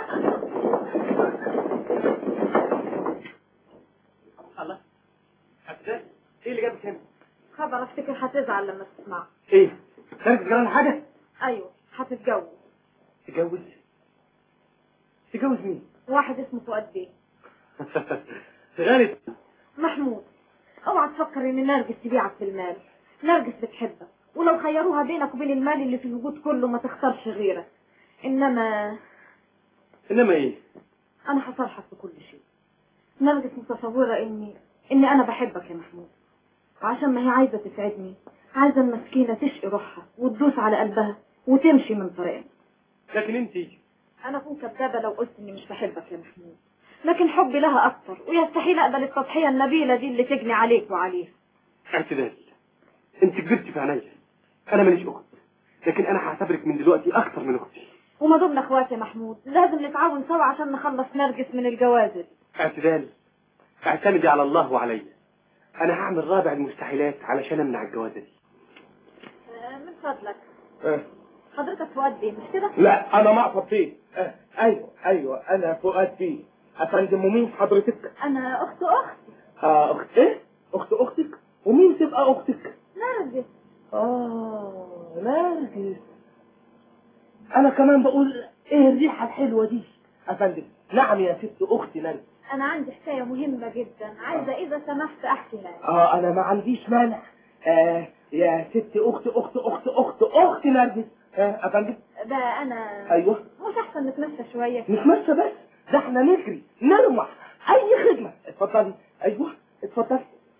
الله، ايه اللي جابك هنا؟ خبر افتكر هتزعل لما تسمع. ايه؟ خارج تجرى حاجه؟ ايوه هتتجوز. تجوز؟ تجوز مين؟ واحد اسمه فؤاد بيه. غالب محمود، اوعى تفكر ان نرجس تبيعك في المال. نرجس بتحبك، ولو خيروها بينك وبين المال اللي في الوجود كله ما تختارش غيرك. انما ايه؟ انا هصالحك في كل شيء. نرجس متصوره اني انا بحبك يا محمود، وعشان ما هي عايزه تسعدني، عايزه المسكينه تشقي روحها وتدوس على قلبها وتمشي من طريقنا. لكن انت، انا اكون كذابه لو قلت اني مش بحبك يا محمود، لكن حبي لها اكتر، ويستحيل اقبل التضحيه النبيله دي اللي تجني عليك وعليها. اعتدال، انت كبرتي في عينيا. انا ماليش اخت، لكن انا هعتبرك من دلوقتي اكتر من اختي. وما دمنا اخوات يا محمود لازم نتعاون سوا عشان نخلص نرجس من الجوازل. اعتدال، اعتمدي على الله وعلي. انا هعمل رابع المستحيلات علشان امنع الجوازه دي. من فضلك. حضرتك فؤاد بيه مش كده؟ لا انا مقصد بيه. ايوه انا فؤاد بيه. افندم مين حضرتك؟ انا اخت. اخت ايه؟ اختك؟ ومين تبقى اختك؟ نرجس. نرجس. انا كمان بقول ايه الريحه الحلوه دي؟ افندم. نعم يا ست اختي نرجس. انا عندي حكايه مهمه جدا عايزه اذا سمحت احكيها لك. انا ما عنديش مانع. يا ست اختي نرجس. افندم. ده انا ايوه. مش احسن نتمشى شويه؟ نتمشى بس؟ ده احنا نجري نرمح اي خدمه. اتفضلي. ايوه اتفضلي.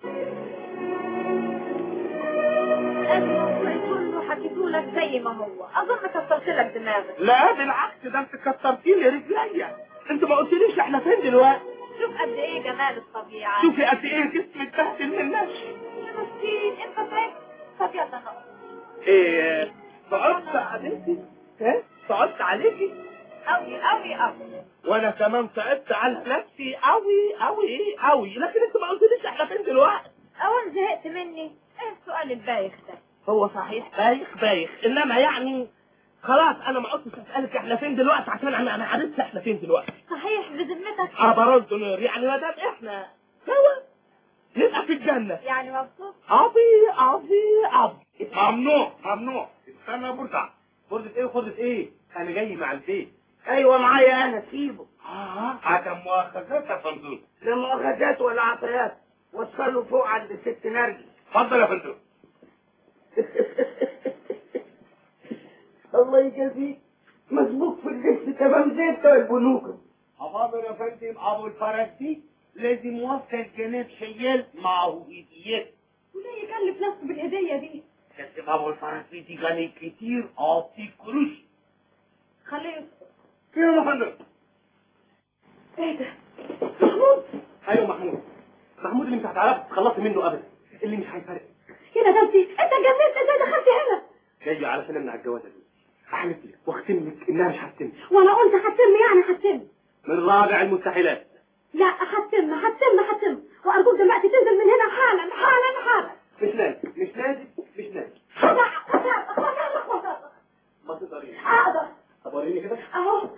الموضوع كله حكيتهولك زي ما هو، اظن كسرت لك دماغك. لا بالعكس، ده انت كسرتي لي رجليا. انت ما قلتليش احنا فين دلوقتي. شوف قد ايه جمال الطبيعه. شوفي قد ايه جسمي اتبهدل من المشي. يا مسكين انت فين؟ طب يلا نقعد. ايه صعبت عليكي؟ صعبت عليكي؟ قوي قوي قوي. وانا كمان صعبت على نفسي قوي، لكن انت ما قلتليش احنا فين دلوقتي. اولا زهقت مني؟ ايه السؤال البايخ ده؟ هو صحيح بايخ، انما يعني خلاص انا ما قلتش اسالك احنا فين دلوقتي عشان انا عرفت احنا فين دلوقتي. صحيح بذمتك؟ برد نور، يعني ما دام احنا سوا نبقى في الجنه. يعني مبسوط؟ ابي ممنوع. استنى يا بردة ايه؟ انا جاي مع البيت. ايوه معايا انا سيبه. عدم مؤاخذات يا فندم. لا مؤاخذات ولا عطيات. وصلوا فوق عند ست نرجس. اتفضل يا فندم. الله يجازيك، مسبوق في اللبس تمام زي بتوع البنوك. حاضر يا فندم. ابو الفرج دي لازم يوصل جناب شيال معه هديات. وليه يكلف نفسه بالهديه دي؟ كاتب ابو الفرج دي غني كتير اعطيه قروش. خليه يسكت. يلا يا فندم. ايه ده؟ محمود. ايوه محمود اللي مش هتعرفي تتخلصي منه ابدا، اللي مش هيفرق. يا ندمتي انت اتجننت ازاي دخلت هنا؟ جاي علشان امنع الجوازه دي. احلف لك واختم لك انها مش هتتم. وانا قلت هتتم يعني هتتم. من رابع المستحيلات. لا هتتم وارجوك دلوقتي تنزل من هنا حالا. مش نازل. ما تقدريش. اقدر. طب وريني كده. اهو.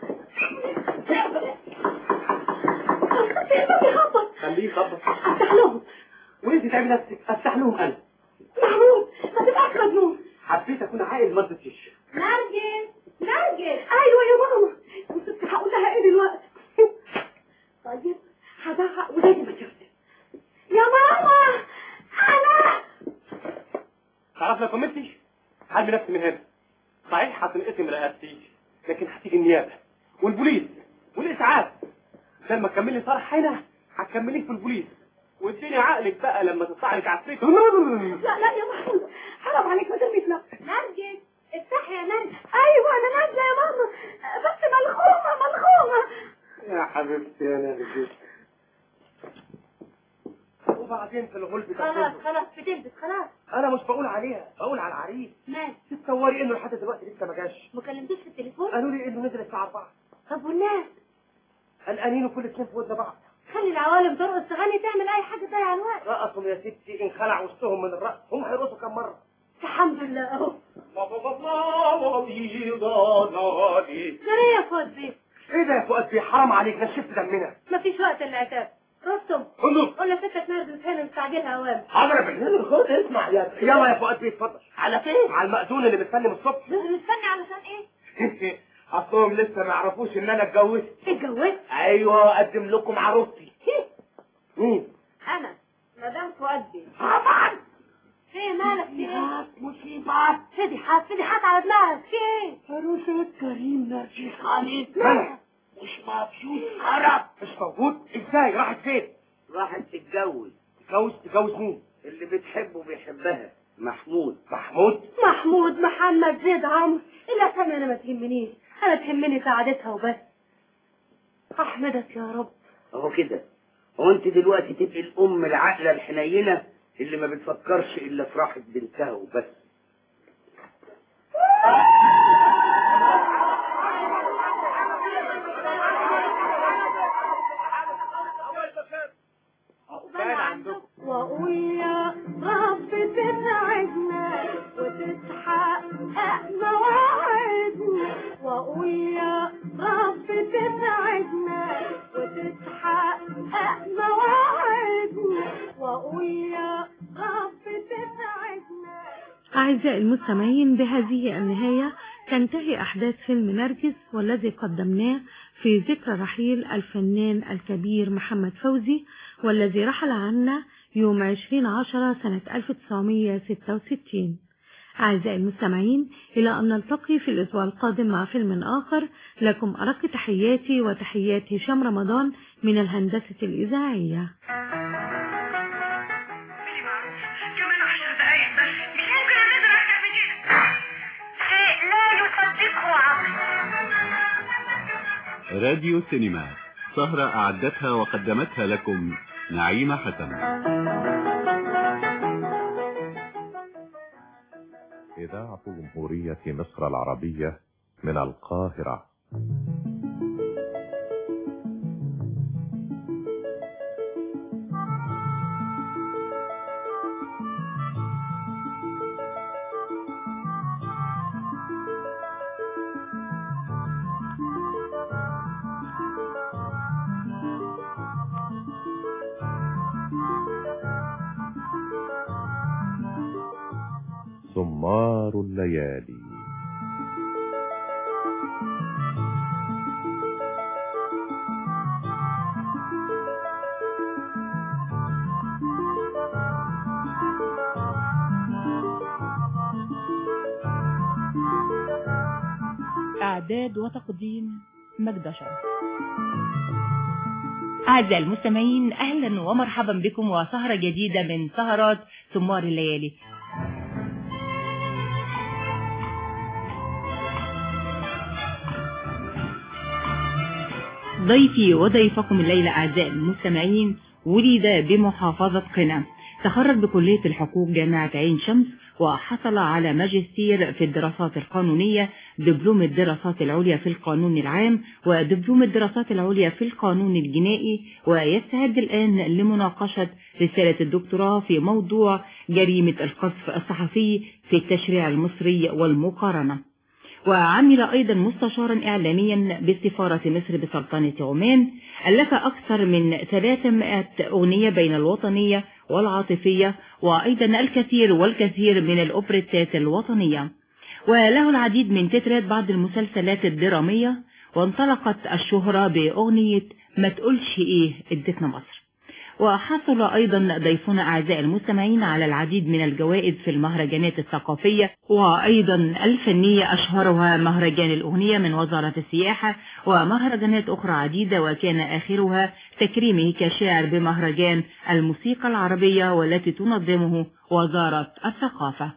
خليه يخبط. افتح لهم. وانت تعملي نفسك افتح لهم انا. محمود ما تبقاش مجنون. حبيت اكون عاقل ما اديتش. نرجس ايوه يا ماما. كنت هقول لها ايه دلوقتي؟ طيب هزعق ولازم اشوفك يا ماما. انا تعرف لو كملتش هرمي نفسي من هنا. صحيح هتنقسم رقبتي، لكن هتيجي النيابه والبوليس والاسعاف. لما تكملي فرح هنا هتكمليه في البوليس، واديني عقلك بقى لما تطلع لك عفريت. لا يا محمود حرام عليك ما ترميش نفسك. نرجس افتحي يا نرجس. ايوه انا نازله يا ماما بس ملخومه. يا حبيبتي يا نرجس. وبعدين في الغلب ده خلاص بتلبس خلاص. انا مش بقول عليها، بقول على العريس. مال تتصوري انه لحد دلوقتي لسه ما جاش؟ ما كلمتوش في التليفون؟ قالوا لي انه نزل الساعه 4. طب والناس قلقانين وكل اتنين في ودن بعض. خلي العوالم ترقص تغني تعمل اي حاجه تضيع الوقت. رقصهم يا ستي ان خلع وسطهم من الرقص، هم هيرقصوا كم مره؟ الحمد لله اهو. جري يا فؤاد بيه. ايه ده يا فؤاد بيه؟ حرام عليك نشفت دمنا. مفيش وقت للعتاب. رستم قول لستك نرجس هنا مستعجلها اوامر. حاضر يا فندم. خد اسمع يلا يا فؤاد بيه اتفضل. على فين؟ على المأذون اللي مستني من الصبح. مستني علشان ايه؟ اصلهم لسه ما يعرفوش ان انا اتجوزت. اتجوزت؟ ايوه اقدم لكم عروستي. مين؟ انا مدام فؤاد بيه. طبعا. ايه مالك في ايه؟ مصيبات. فضيحات على دماغك في ايه؟ عروسة كريم نرجس خالد. مالها؟ مش موجود. خرب. مش موجود؟ ازاي؟ راحت فين؟ راحت تتجوز. تتجوز مين؟ اللي بتحبه بيحبها. محمود محمد زيد عمرو. الاسامي انا ما تهمنيش، انا تهمني سعادتها وبس. احمدك يا رب. اهو كده. هو انت دلوقتي تبقي الام العاقله الحنينه اللي ما بتفكرش الا في راحه بنتها وبس. واقول يا رب تسعدنا وتتحقق مواعيدنا. واقول يا رب تسعدنا وتتحقق مواعيدنا. أعزائي المستمعين، بهذه النهاية تنتهي أحداث فيلم نرجس، والذي قدمناه في ذكرى رحيل الفنان الكبير محمد فوزي، والذي رحل عنا يوم 20/10 سنة 1966. أعزائي المستمعين، إلى أن نلتقي في الأسبوع القادم مع فيلم آخر. لكم أرق تحياتي وتحيات هشام رمضان من الهندسة الإذاعية. كمان 10 دقايق بس، مش ممكن انزل اكتر من كده. شيء لا يصدقه عقل. راديو سينما، سهرة أعدتها وقدمتها لكم نعيمة حسن. إذاعة جمهورية مصر العربية من القاهرة. سمار الليالي. إعداد وتقديم مجدة شرف. أعزائي المستمعين، أهلا ومرحبا بكم وسهرة جديدة من سهرات سمار الليالي. ضيفي وضيفكم الليلة أعزائي المستمعين ولد بمحافظة قنا، تخرج بكلية الحقوق جامعة عين شمس، وحصل على ماجستير في الدراسات القانونية، دبلوم الدراسات العليا في القانون العام، ودبلوم الدراسات العليا في القانون الجنائي، ويستعد الآن لمناقشة رسالة الدكتوراه في موضوع جريمة القذف الصحفي في التشريع المصري والمقارنة. وعمل أيضا مستشارا إعلاميا بسفارة مصر بسلطنة عمان، ألف أكثر من 300 أغنية بين الوطنية والعاطفية، وأيضا الكثير والكثير من الأوبريتات الوطنية، وله العديد من تترات بعض المسلسلات الدرامية، وانطلقت الشهرة بأغنية ما تقولش إيه ادتنا مصر. وحصل أيضا ضيفنا أعزائي المستمعين على العديد من الجوائز في المهرجانات الثقافية وأيضا الفنية، أشهرها مهرجان الأغنية من وزارة السياحة، ومهرجانات أخرى عديدة، وكان آخرها تكريمه كشاعر بمهرجان الموسيقى العربية والتي تنظمه وزارة الثقافة.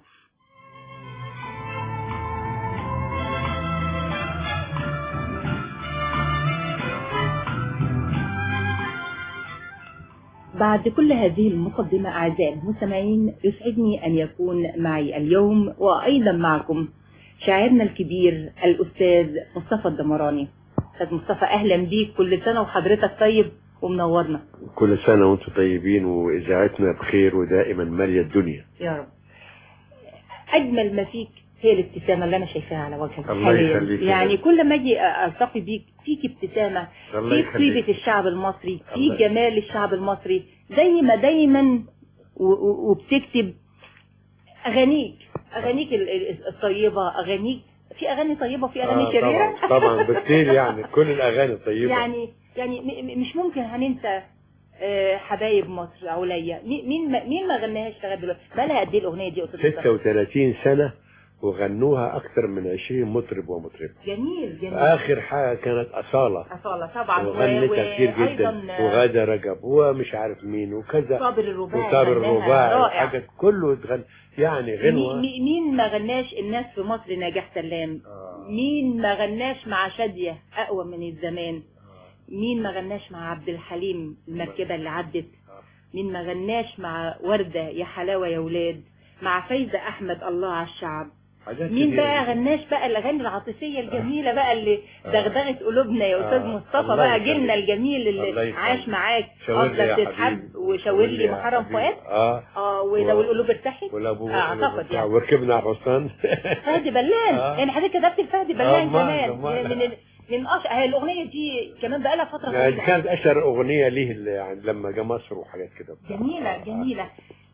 بعد كل هذه المقدمة أعزائي المستمعين، يسعدني أن يكون معي اليوم وأيضا معكم شاعرنا الكبير الأستاذ مصطفى الدمراني. أستاذ مصطفى، أهلا بيك، كل سنة وحضرتك طيب ومنورنا. كل سنة وانتم طيبين وإذاعتنا بخير ودائما مالية الدنيا يا رب. أجمل ما فيك هي الابتسامة اللي أنا شايفاها على وجهك الله يخليك. يعني كل ما أجي ألتقي بيك فيك ابتسامة، فيك طيبة الشعب المصري، فيك جمال الشعب المصري، دايما وبتكتب أغانيك الطيبة، أغانيك في أغاني طيبة وفي أغاني شريرة. طبعا بكتير يعني كل الأغاني طيبة. يعني مش ممكن هننسى حبايب مصر عليا. مين ما غناهاش لغاية دلوقتي؟ بقالها قد ايه الأغنية دي؟ 36 سنة وغنوها أكثر من 20 مطرب ومطربة. جميل. آخر حاجة كانت أصالة طبعا، وغنتها كتير جدا، وغادة رجب ومش عارف مين وكذا، صابر الرباعي حاجات كله تغني يعني غنوة. مين ما غناش الناس في مصر؟ نجاح سلام. مين ما غناش مع شادية أقوى من الزمان؟ مين ما غناش مع عبد الحليم المركبة اللي عدت؟ مين ما غناش مع وردة يا حلاوة يا ولاد؟ مع فايزة أحمد الله على الشعب؟ مين بقى غناش بقى الأغاني العاطفية الجميلة بقى اللي دغدغت قلوبنا يا أستاذ مصطفى بقى، جيلنا الجميل اللي عاش معاك قصدك تتحب وشاور لي محرم فؤاد ولو القلوب ارتاحت أعتقد يعني وركبنا على الحصان فهد بلان. يعني حضرتك كتبت الفهد بلان كمان من هي الأغنية دي كمان بقى لها فترة طويلة. كانت أشهر أغنية ليه يعني لما جه مصر وحاجات كده. جميلة.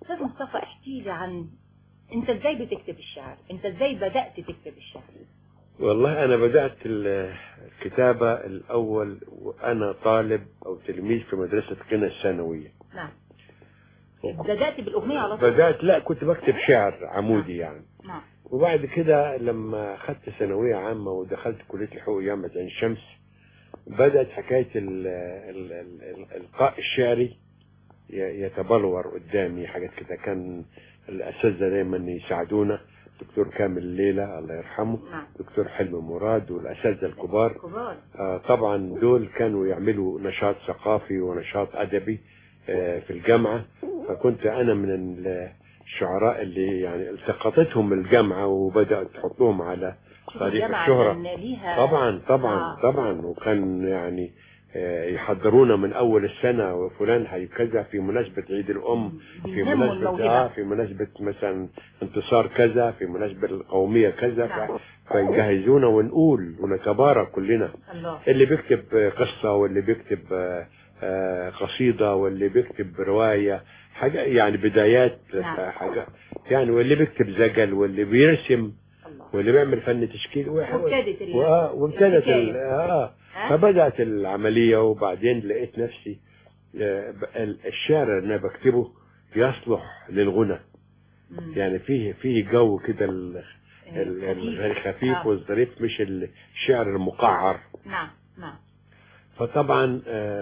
أستاذ مصطفى احكي لي عن أنت إزاي بتكتب الشعر؟ أنت إزاي بدأت تكتب الشعر؟ والله أنا بدأت الكتابة الأول وأنا طالب أو تلميذ في مدرسة قنا الثانوية. نعم. بدأت بالأغنية على طول؟ بدأت، لا كنت بكتب شعر عمودي يعني. نعم. وبعد كده لما أخذت ثانوية عامة ودخلت كلية الحقوق جامعة عين شمس بدأت حكاية الإلقاء الشعري يتبلور قدامي حاجات كده. كان الأساتذة دايما يساعدونا، دكتور كامل الليلة الله يرحمه، دكتور حلمي مراد والأساتذة الكبار. طبعا دول كانوا يعملوا نشاط ثقافي ونشاط أدبي في الجامعة، فكنت أنا من الشعراء اللي يعني التقطتهم الجامعة وبدأت تحطهم على طريق الشهرة. طبعا وكان يعني يحضرونا من اول السنة وفلان هيكذا في مناسبة عيد الام، في مناسبة مثلا انتصار كذا، في مناسبة القومية كذا، فيجهزونا ونقول ونتبارك كلنا. اللي بيكتب قصة واللي بيكتب قصيدة واللي بيكتب رواية حاجة يعني بدايات حاجة يعني، واللي بيكتب زجل واللي بيرسم واللي بيعمل فن تشكيل وابتدت فبدأت العملية. وبعدين لقيت نفسي الشعر اللي انا بكتبه يصلح للغنى، يعني فيه جو كده الخفيف والظريف، مش الشعر المقعر. نعم. فطبعا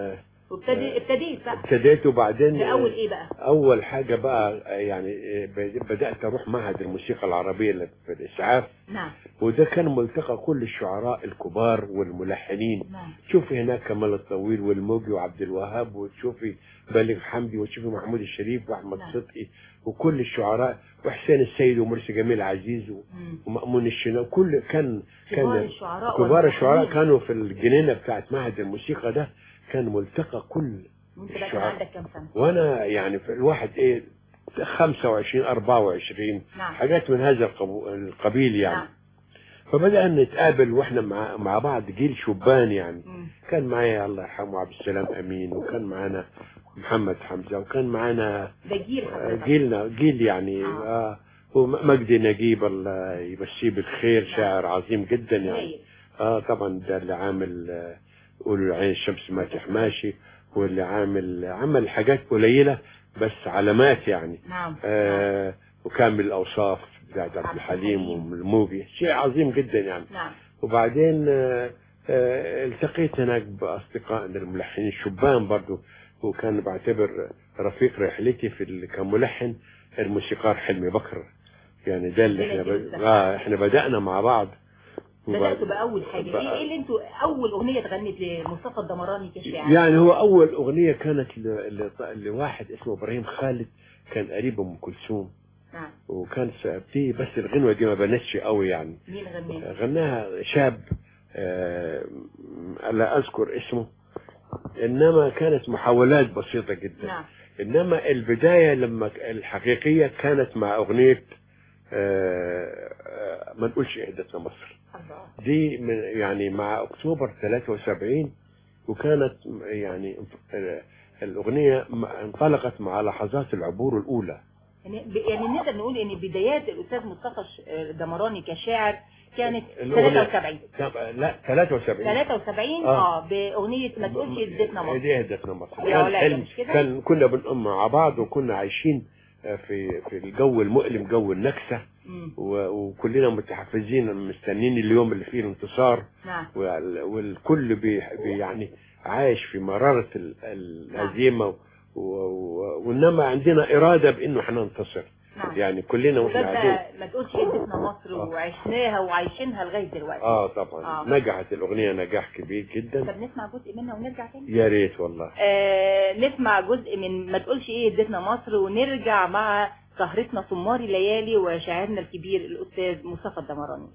ابتديت وبعدين اول ايه بقى؟ اول حاجة بقى يعني بدأت اروح معهد الموسيقى العربية في الاسعاف. نعم. وده كان ملتقى كل الشعراء الكبار والملحنين. تشوفي هناك كمال الطويل والموجي وعبد الوهاب، وتشوفي بليغ حمدي، وتشوفي محمود الشريف واحمد صدقي وكل الشعراء، وحسين السيد ومرسي جميل عزيز ومأمون الشناوي. كل كان كبار الشعراء كانوا في الجنينة بتاعت معهد الموسيقى ده. كان ملتقى كل الشعراء. كان عندك كم سنة؟ وانا يعني في الواحد 25 24 حاجات من هذا القبيل يعني. فبدأنا نتقابل واحنا مع بعض جيل شبان يعني. كان معايا الله يرحمه عبد السلام امين، وكان معانا محمد حمزة، وكان معانا جيل يعني ومجدي نجيب الله يمسيه بالخير، شاعر عظيم جدا يعني. طبعا ده اللي عامل قولوا العين الشمس ما تحماشي، واللي عمل حاجات قليلة بس علامات يعني. وكامل الأوصاف بتاعت عبد الحليم والموجي، شيء عظيم جدا يعني. وبعدين التقيت هناك بأصدقائنا الملحنين الشبان برضو، وكان بعتبر رفيق رحلتي كملحن الموسيقار حلمي بكر يعني. ده اللي احنا بدأنا مع بعض. بدأتوا بأول حاجة ايه اللي انتوا اول اغنية تغنيت لمصطفى الدمراني كشاعر؟ يعني هو اول اغنية كانت لواحد اسمه ابراهيم خالد، كان قريب ام كلثوم. وكان فيه بس الغنوة دي ما بنتش قوي يعني. مين غناها؟ غناها شاب لا اذكر اسمه، انما كانت محاولات بسيطة جدا. انما البداية لما الحقيقية كانت مع اغنية ما نقولش اهدتنا مصر دي يعني مع اكتوبر 73. وكانت يعني الاغنية انطلقت مع لحظات العبور الاولى. يعني نقدر نقول ان بدايات الاستاذ مصطفى الدمراني كشاعر كانت 73. لا 73 باغنية ما تقولش اهدتنا مصر. دي اهدتنا مصر كان كنا بنقوم مع بعض، وكنا عايشين في الجو المؤلم، جو النكسة. وكلنا متحفزين مستنين اليوم اللي فيه الانتصار. والكل يعني عايش في مرارة الهزيمة، وانما عندنا إرادة بانه هننتصر. يعني كلنا واحنا قاعدين. ما تقولش ادتنا مصر وعشناها وعايشينها لغايه دلوقتي. طبعا نجحت الاغنيه نجاح كبير جدا. طب نسمع جزء منها ونرجع تاني؟ يا ريت والله. نسمع جزء من ما تقولش ايه ادتنا مصر، ونرجع مع سهرتنا صماري ليالي وشاعرنا الكبير الاستاذ مصطفى الدمراني.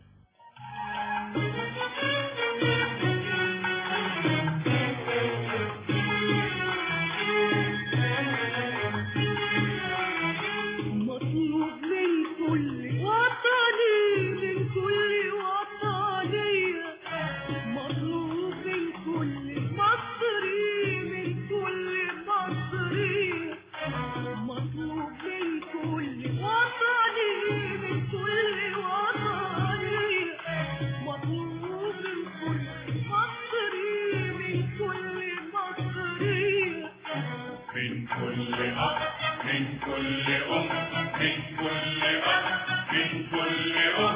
مطلوب من كل أم من كل أب من كل أم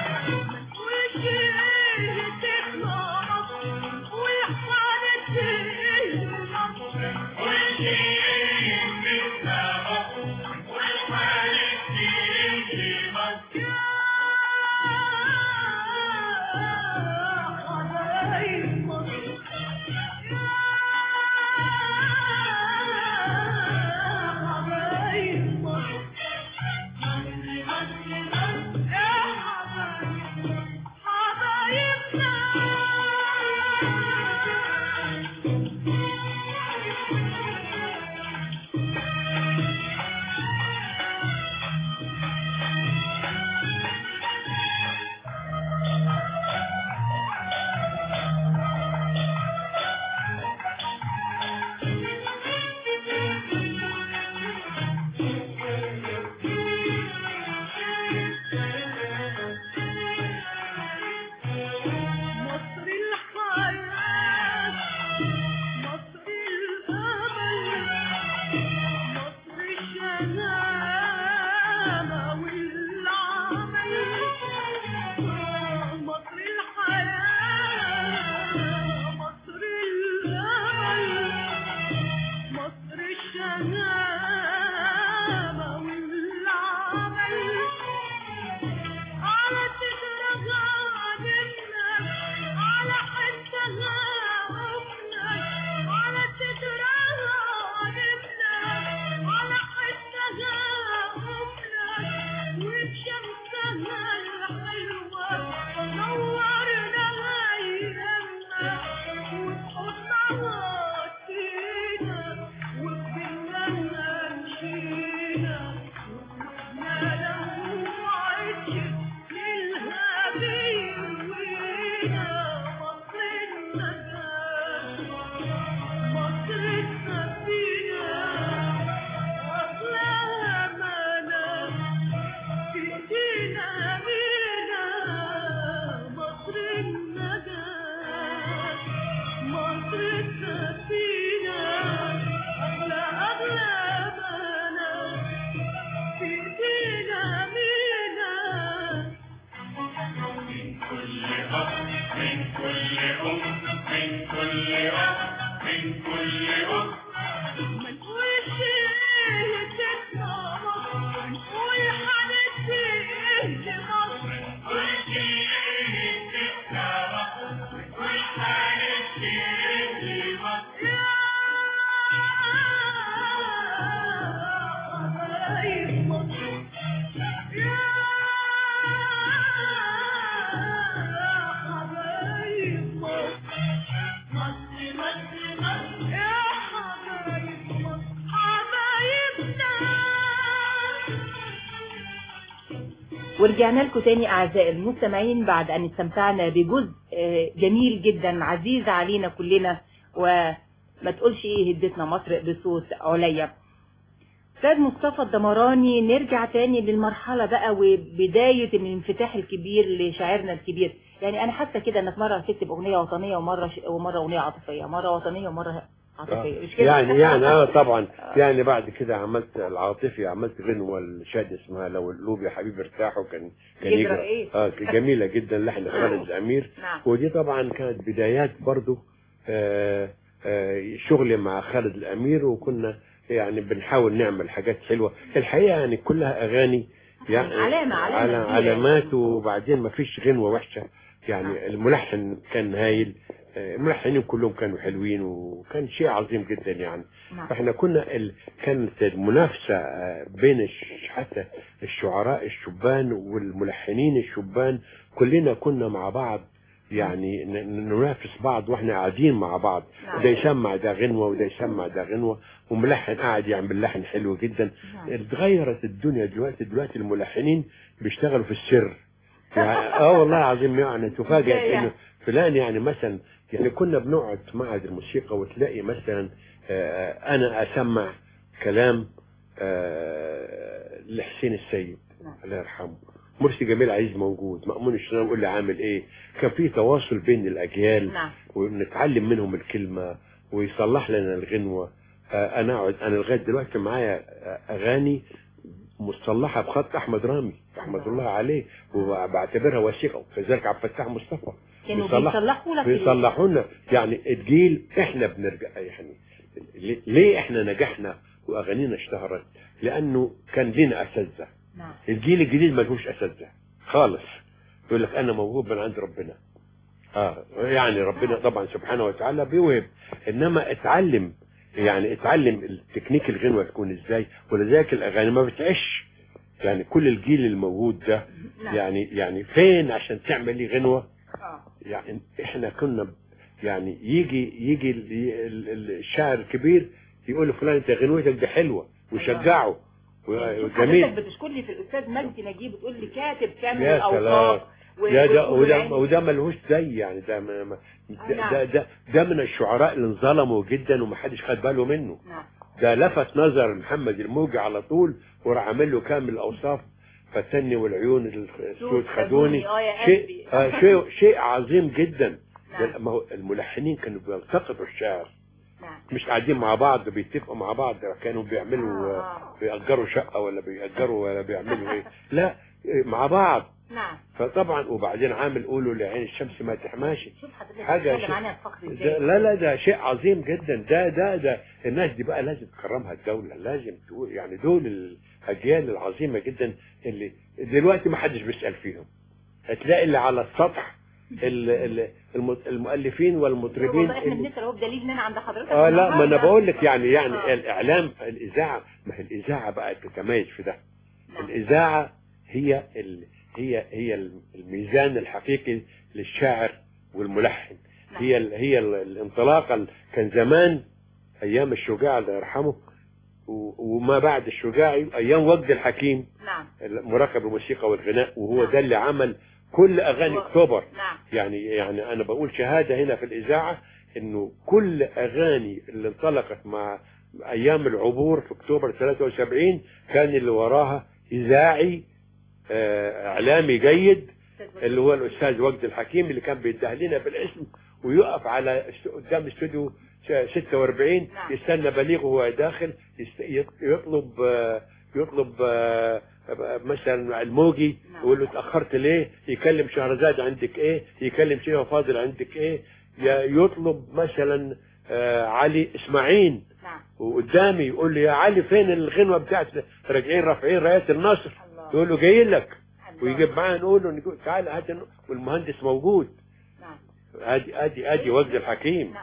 ورجعنا لكم تاني أعزائي المستمعين بعد أن استمتعنا بجزء جميل جدا عزيز علينا كلنا، وما تقولش إيه هدتنا مصر بصوت عليا. أستاذ مصطفى الدمراني، نرجع تاني للمرحلة بقى وبداية الانفتاح الكبير لشاعرنا الكبير. يعني أنا حاسة كده إنك مرة تكتب أغنية وطنية ومرة أغنية عاطفية، مرة وطنية ومرة عاطفية، مش كده؟ يعني طبعا يعني بعد كده عملت العاطفي، عملت غنوة الشاد اسمها لو القلوب يا حبيبي ارتاحوا، كان يجرى جميلة جدا لحن خالد الأمير. ودي طبعا كانت بدايات برضو شغلي مع خالد الأمير، وكنا يعني بنحاول نعمل حاجات حلوة الحقيقة، يعني كلها أغاني يعني علامات، وبعدين ما فيش غنوة وحشة. يعني الملحن كان هايل، الملحنين كلهم كانوا حلوين، وكان شيء عظيم جدا يعني. فاحنا كانت المنافسة بين حتى الشعراء الشبان والملحنين الشبان، كلنا كنا مع بعض يعني ننافس بعض واحنا قاعدين مع بعض. وده يسمع ده غنوة وده يسمع ده غنوة، وملحن قاعد يعمل لحن حلو جدا. اتغيرت الدنيا دلوقتي الملحنين بيشتغلوا في السر يعني. والله العظيم يعني تفاجئ انه فلان يعني مثلا، يعني كنا بنقعد في معهد الموسيقى وتلاقي مثلا انا اسمع كلام لحسين السيد الله يرحمه، مرسي جميل عزيز موجود، مأمون الشناوي يقول لي عامل ايه. كان في تواصل بين الاجيال ونتعلم منهم الكلمة ويصلح لنا الغنوة. انا لغايه دلوقتي معايا اغاني مصلحه بخط احمد رامي رحمه الله عليه، وبعتبرها وثيقه، وكذلك عبد الفتاح مصطفى كانوا بيصلحوا لنا. يعني الجيل احنا بنرجع، يعني ليه احنا نجحنا واغانينا اشتهرت؟ لانه كان لنا اساتذه. الجيل الجديد ملهوش اساتذه خالص، يقول لك انا موهوب من عند ربنا. يعني ربنا طبعا سبحانه وتعالى بيوهب، انما اتعلم التكنيك الغنوة تكون ازاي، ولذلك الاغاني ما بتعيش. يعني كل الجيل الموجود ده يعني فين عشان تعمل لي غنوة؟ يعني احنا كنا يعني يجي الشاعر الكبير يقول لفلان انت غنوتك دي حلوة ويشجعه وجميل. حضرتك بتشكر لي في الاستاذ مجدي نجيب، بتقول لي كاتب كامل يا الاوصاف وده ملهوش زي، يعني ده من الشعراء اللي انظلموا جدا ومحدش خد باله منه. ده لفت نظر محمد الموجي على طول، وراح عامل له كامل الاوصاف، فتني والعيون السود خدوني. شيء عظيم جدا. الملحنين كانوا بيلتقطوا الشعر، مش قاعدين مع بعض بيتفقوا مع بعض، كانوا بيعملوا بيأجروا شقة ولا بيعملوا ايه، لا مع بعض. فطبعا وبعدين عامل قولوا لعين الشمس ما تحماش حاجة لا ده شيء عظيم جدا. ده الناس دي بقى لازم تكرمها الدولة، لازم تقول يعني دول الأجيال العظيمة جدا اللي دلوقتي ما حدش بيسأل فيهم. هتلاقي اللي على السطح المؤلفين والمطربين. احنا بنسأل، هو بدليل اننا عند حضرتك. لا ما انا بقول لك يعني الاعلام، الاذاعه، ما هي الاذاعه بقى تتميز في ده. الاذاعه هي الميزان الحقيقي للشاعر والملحن. هي الانطلاقه. كان زمان ايام الشجاع الله يرحمه وما بعد الشجاع، ايام وجد الحكيم مراقب الموسيقى والغناء، وهو ده اللي عمل كل اغاني اكتوبر. يعني انا بقول شهاده هنا في الاذاعه انه كل اغاني اللي انطلقت مع ايام العبور في اكتوبر 73 كان اللي وراها اذاعي اعلامي جيد، اللي هو الاستاذ وجد الحكيم، اللي كان بيديه لنا بالاسم ويقف على قدام استوديو 46 يستنى بليغه وهو داخل، يطلب مثلا الموجي، يقول له اتاخرت ليه، يكلم شهرزاد عندك ايه، يكلم شيخ فاضل عندك ايه، يطلب مثلا علي اسماعيل وقدامي يقول لي يا علي فين الغنوه بتاعت راجعين رافعين رايات النصر، يقول له جاي لك، ويجيب معاه نقول له تعال هات، والمهندس موجود. ادي وجد الحكيم.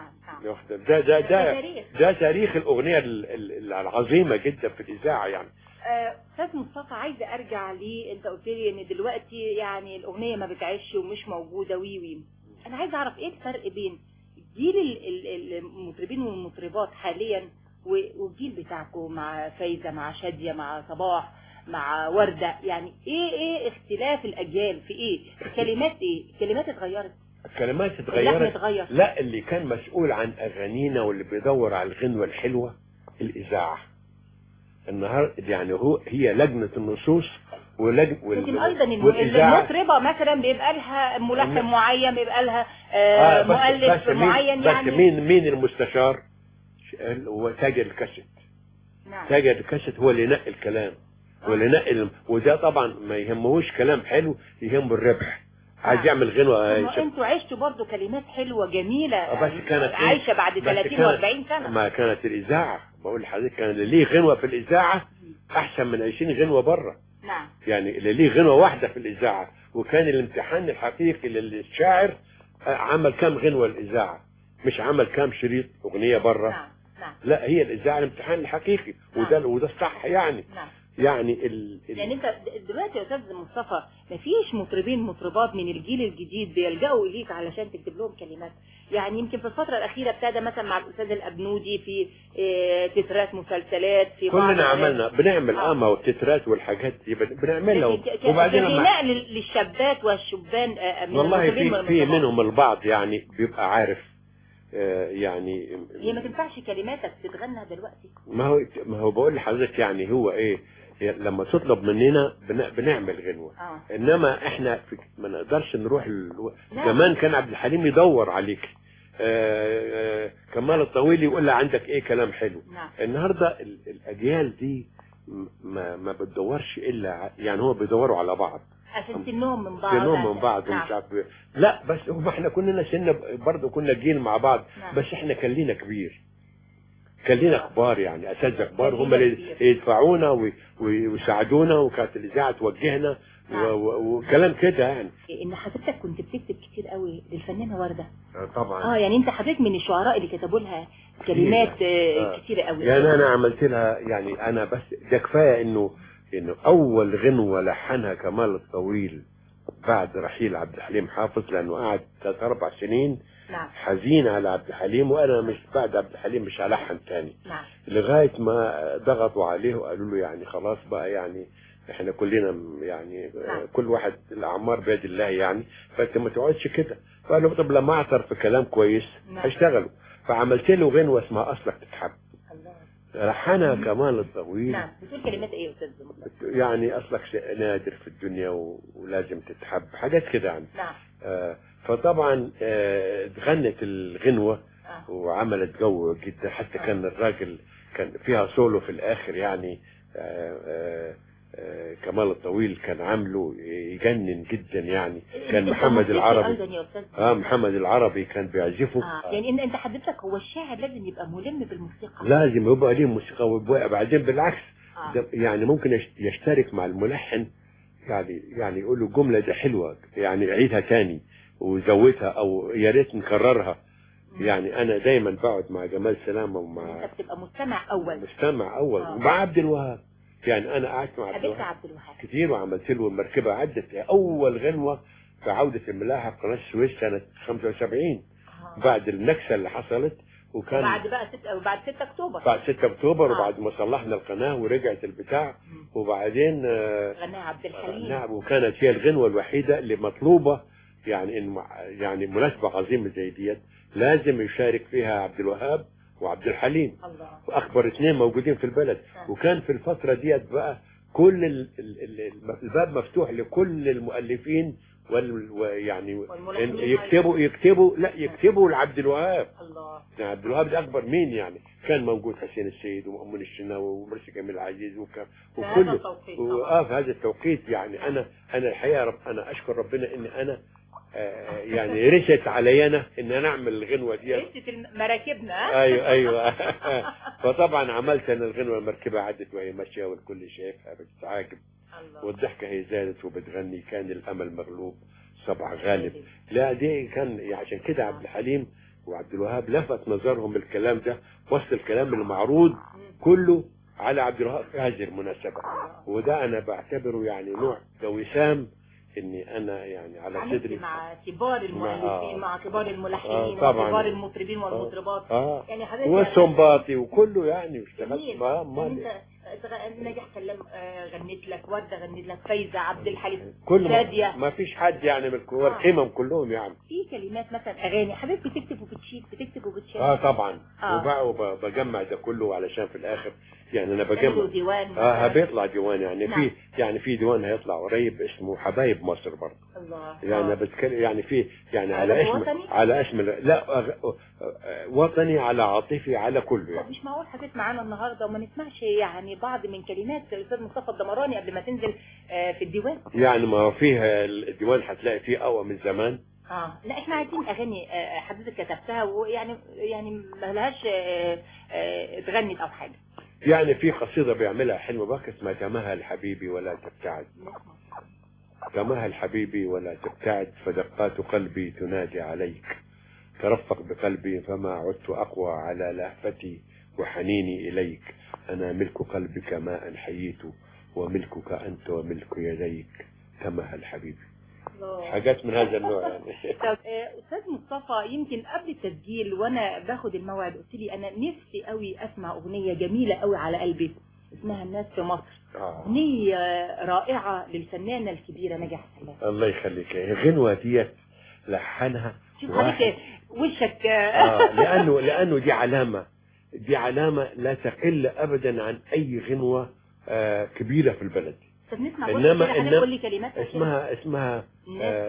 ده تاريخ الاغنيه العظيمه جدا في الاذاعه. يعني استاذ مصطفى، عايزه ارجع ليه، انت قلت لي ان دلوقتي يعني الاغنيه ما بتعيش ومش موجوده وي. انا عايزه اعرف ايه الفرق بين جيل المطربين والمطربات حاليا والجيل بتاعكم مع فايزه، مع شاديه، مع صباح، مع وردة. يعني ايه اختلاف الاجيال في ايه؟ الكلمات الكلمات اتغيرت. الكلمات اتغيرت. لا، اللي كان مسؤول عن اغانينا واللي بيدور على الغنوة الحلوة الاذاعة. النهار يعني هي لجنة النصوص لكن ايضا المطربة مثلا بيبقى لها ملحن معين، بيبقى لها مؤلف معين. يعني بس مين المستشار؟ هو تاجر الكاسيت. تاجر الكاسيت هو اللي ينقي الكلام، وده طبعا ما يهمهوش كلام حلو، يهمه الربح. عايز يعمل غنوة. انتوا عشتوا برضو كلمات حلوة جميلة بس كانت عايشة بعد 30 و40 سنة. ما كانت الإذاعة، بقول لحضرتك كان اللي ليه غنوة في الإذاعة أحسن من 20 غنوة بره. يعني اللي ليه غنوة واحدة في الإذاعة، وكان الامتحان الحقيقي للشاعر عمل كام غنوة الإذاعة، مش عمل كام شريط أغنية بره. لا، هي الإذاعة الامتحان الحقيقي، وده الصح. يعني يعني انت دلوقتي يا استاذ مصطفى مفيش مطربات من الجيل الجديد بيلجأوا اليك علشان تكتب لهم كلمات. يعني يمكن في الفترة الأخيرة ابتدى مثلا مع الأستاذ الأبنودي في تترات مسلسلات، في كلنا عملنا بنعمل والتترات والحاجات دي بنعملها. وبعدين غناء للشابات والشبان من والله في منهم البعض يعني بيبقى عارف. يعني هي ما تنفعش كلماتك تتغنى دلوقتي. ما هو بقول لحضرتك يعني هو ايه، لما تطلب مننا بنعمل غنوة. انما احنا ما نقدرش نروح زمان كان عبد الحليم يدور عليك، كمال الطويل يقول لها عندك ايه كلام حلو. نعم. النهارده الاجيال دي ما بتدورش الا يعني هو بيدوروا على بعض عشان سنهم من بعض سنهم من بعض ومش عارف لا بس هم احنا كلنا سن برضه كنا جيل مع بعض. نعم. بس احنا كان لينا كبير كان لينا كبار يعني اساتذه كبار هم اللي يدفعونا ويساعدونا وكانت الاذاعه توجهنا. نعم. وكلام كده يعني. ان حضرتك كنت بتكتب كتير قوي للفنانه ورده. طبعا. يعني انت حضرتك من الشعراء اللي كتبوا لها كلمات كتيره قوي. يعني انا عملت لها يعني انا بس ده كفايه انه اول غنوه لحنها كمال الطويل بعد رحيل عبد الحليم حافظ لانه قعد 3-4 سنين. نعم. حزين على عبد الحليم وانا مش بعد عبد الحليم مش هلحن تاني. نعم. لغايه ما ضغطوا عليه وقالوا له يعني خلاص بقى يعني احنا كلنا يعني كل واحد الاعمار بيد الله يعني فانت ما تقعدش كده. فقال له طب لما اعترف في كلام كويس هشتغله. فعملت له غنوه اسمها اصلك تتحب. لحنها كمال الطويل. نعم. بتقول كلمات ايه يا استاذ؟ يعني اصلك نادر في الدنيا ولازم تتحب حاجات كده يعني. نعم. فطبعا غنت الغنوه وعملت جو جدا حتى كان الراجل كان فيها سولو في الاخر يعني. كمال الطويل كان عامله يجنن جدا يعني. كان محمد العربي محمد العربي كان بيعزفه. يعني انت حضرتك هو الشاعر لازم يبقى ملم بالموسيقى. لازم يبقى ليه موسيقى وبعدين بالعكس يعني ممكن يشترك مع الملحن يعني يقول له الجمله دي حلوه يعني عيدها تاني وزودها او يا ريت نكررها. يعني انا دايما بقعد مع جمال سلامه ومع انت بتبقى مستمع اول ومع عبد الوهاب. يعني انا قعدت مع عبد الوهاب كتير وعملت له المركبه عدت اول غنوه في عوده الملاحه في قناه السويس سنه 75 بعد النكسه اللي حصلت. وكان بعد بقى بعد 6 اكتوبر بعد 6 اكتوبر وبعد ما صلحنا القناه ورجعت البتاع وبعدين غناها عبد الحليم. نعم. وكانت هي الغنوه الوحيده اللي مطلوبه يعني إن يعني مناسبه عظيمه زي ديت لازم يشارك فيها عبد الوهاب وعبد الحليم. الله. واكبر 2 موجودين في البلد. وكان في الفتره ديت بقى كل الباب مفتوح لكل المؤلفين يعني يكتبوا لعبد الوهاب. الله. يعني عبد الوهاب ده اكبر مين يعني كان موجود حسين السيد ومؤمن الشناوي ومرسي كامل العزيز وكله في هذا التوقيت يعني. انا الحقيقه انا اشكر ربنا ان انا يعني رست علي انا ان انا اعمل الغنوه دي. رست مراكبنا. ايوه فطبعا عملت انا الغنوه المركبه عدت وهي ماشيه والكل شايفها بتتعاجب والضحكه هي زادت وبتغني كان الامل مغلوب صبع غالب. لا دي كان يعني عشان كده عبد الحليم وعبد الوهاب لفت نظرهم الكلام ده وسط الكلام المعروض كله على عبد الوهاب في هذه المناسبه. وده انا بعتبره يعني نوع وسام اني انا يعني على صدري مع كبار المؤلفين مع كبار الملحنين وكبار المطربين والمطربات. يعني حضرتك والسنباطي وكله يعني اشتغلت معاه. انت نجح سلام غنيت لك ورده غنيت لك فايزه عبد الحليم شاديه ما فيش حد يعني من الكبار قيمهم كلهم يعني. في كلمات مثلا اغاني حضرتك بتكتب وبتشيل بتكتب وبتشيل. طبعا. وبجمع ده كله علشان في الاخر يعني انا بجمع ديوان بيطلع ديوان يعني. نعم. في ديوان هيطلع قريب اسمه حبايب مصر برضه. الله. يعني بتكلم يعني في يعني على اسم لا وطني على عاطفي على كله يعني. مش معقول حكيت معانا النهارده وما نسمعش يعني بعض من كلمات الاستاذ مصطفى الدمراني قبل ما تنزل في الديوان. يعني ما فيها الديوان هتلاقي فيه قوي من زمان. لا احنا عايزين اغاني حضرتك كتبتها ويعني ما لهاش اتغنت او حاجه. يعني في قصيده بيعملها حلمي باك اسمها تمهل حبيبي ولا تبتعد. تمهل حبيبي ولا تبتعد فدقات قلبي تنادي عليك. ترفق بقلبي فما عدت اقوى على لهفتي وحنيني اليك. انا ملك قلبك ما انحييت وملكك انت وملك يديك. تمهل حبيبي. حاجات من هذا النوع يعني. استاذ مصطفى يمكن قبل التسجيل وانا باخد الموعد قلت لي انا نفسي قوي اسمع اغنيه جميله قوي على قلبي اسمها الناس في مصر. اغنيه رائعه للفنانه الكبيره نجاح سلام. الله يخليك. الغنوه ديت لحنها واحد وشك لانه دي علامه لا تقل ابدا عن اي غنوه كبيره في البلد. طب نسمع انما قول لي كلمات اسمها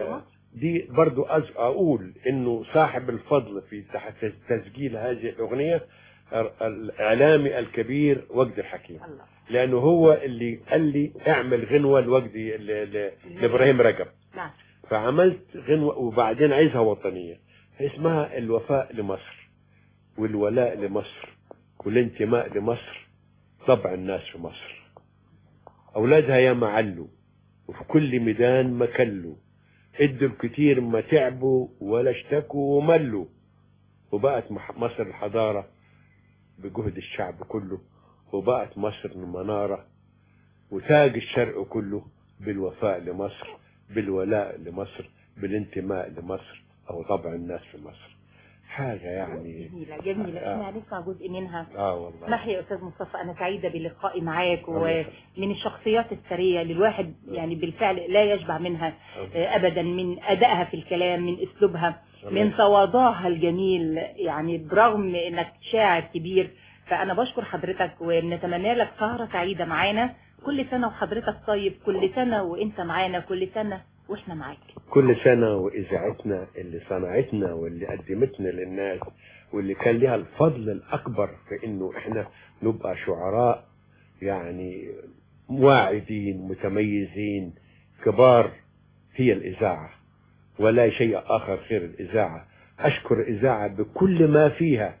دي برضو أقول إنه صاحب الفضل في تسجيل هذه الأغنية الإعلامي الكبير وجدي الحكيم، لأنه هو اللي قال لي اعمل غنوة لوجدي لإبراهيم رجب، فعملت غنوة وبعدين عايزها وطنية اسمها الوفاء لمصر والولاء لمصر والانتماء لمصر، طبع الناس في مصر. أولادها يا معلوا وفي كل ميدان ما كلوا، ادوا الكتير ما تعبوا ولا اشتكوا وملوا، وبقت مصر الحضارة بجهد الشعب كله، وبقت مصر المنارة وتاج الشرق كله، بالوفاء لمصر بالولاء لمصر بالانتماء لمصر أو طبع الناس في مصر. حاجة يعني جميلة. احنا هنسمع جزء منها. والله. اسمح لي يا أستاذ مصطفى، أنا سعيدة بلقائي معاك، ومن الشخصيات الثرية اللي الواحد يعني بالفعل لا يشبع منها أبدا، من أدائها في الكلام، من أسلوبها، من تواضعها الجميل، يعني برغم أنك شاعر كبير. فأنا بشكر حضرتك ونتمنى لك سهرة سعيدة معانا. كل سنة وحضرتك طيب، كل سنة وانت معانا، كل سنة واحنا معاك. كل سنة وإذاعتنا اللي صنعتنا واللي قدمتنا للناس واللي كان لها الفضل الأكبر في إنه إحنا نبقى شعراء يعني واعدين متميزين كبار، هي الإذاعة ولا شيء آخر غير الإذاعة. أشكر الإذاعة بكل ما فيها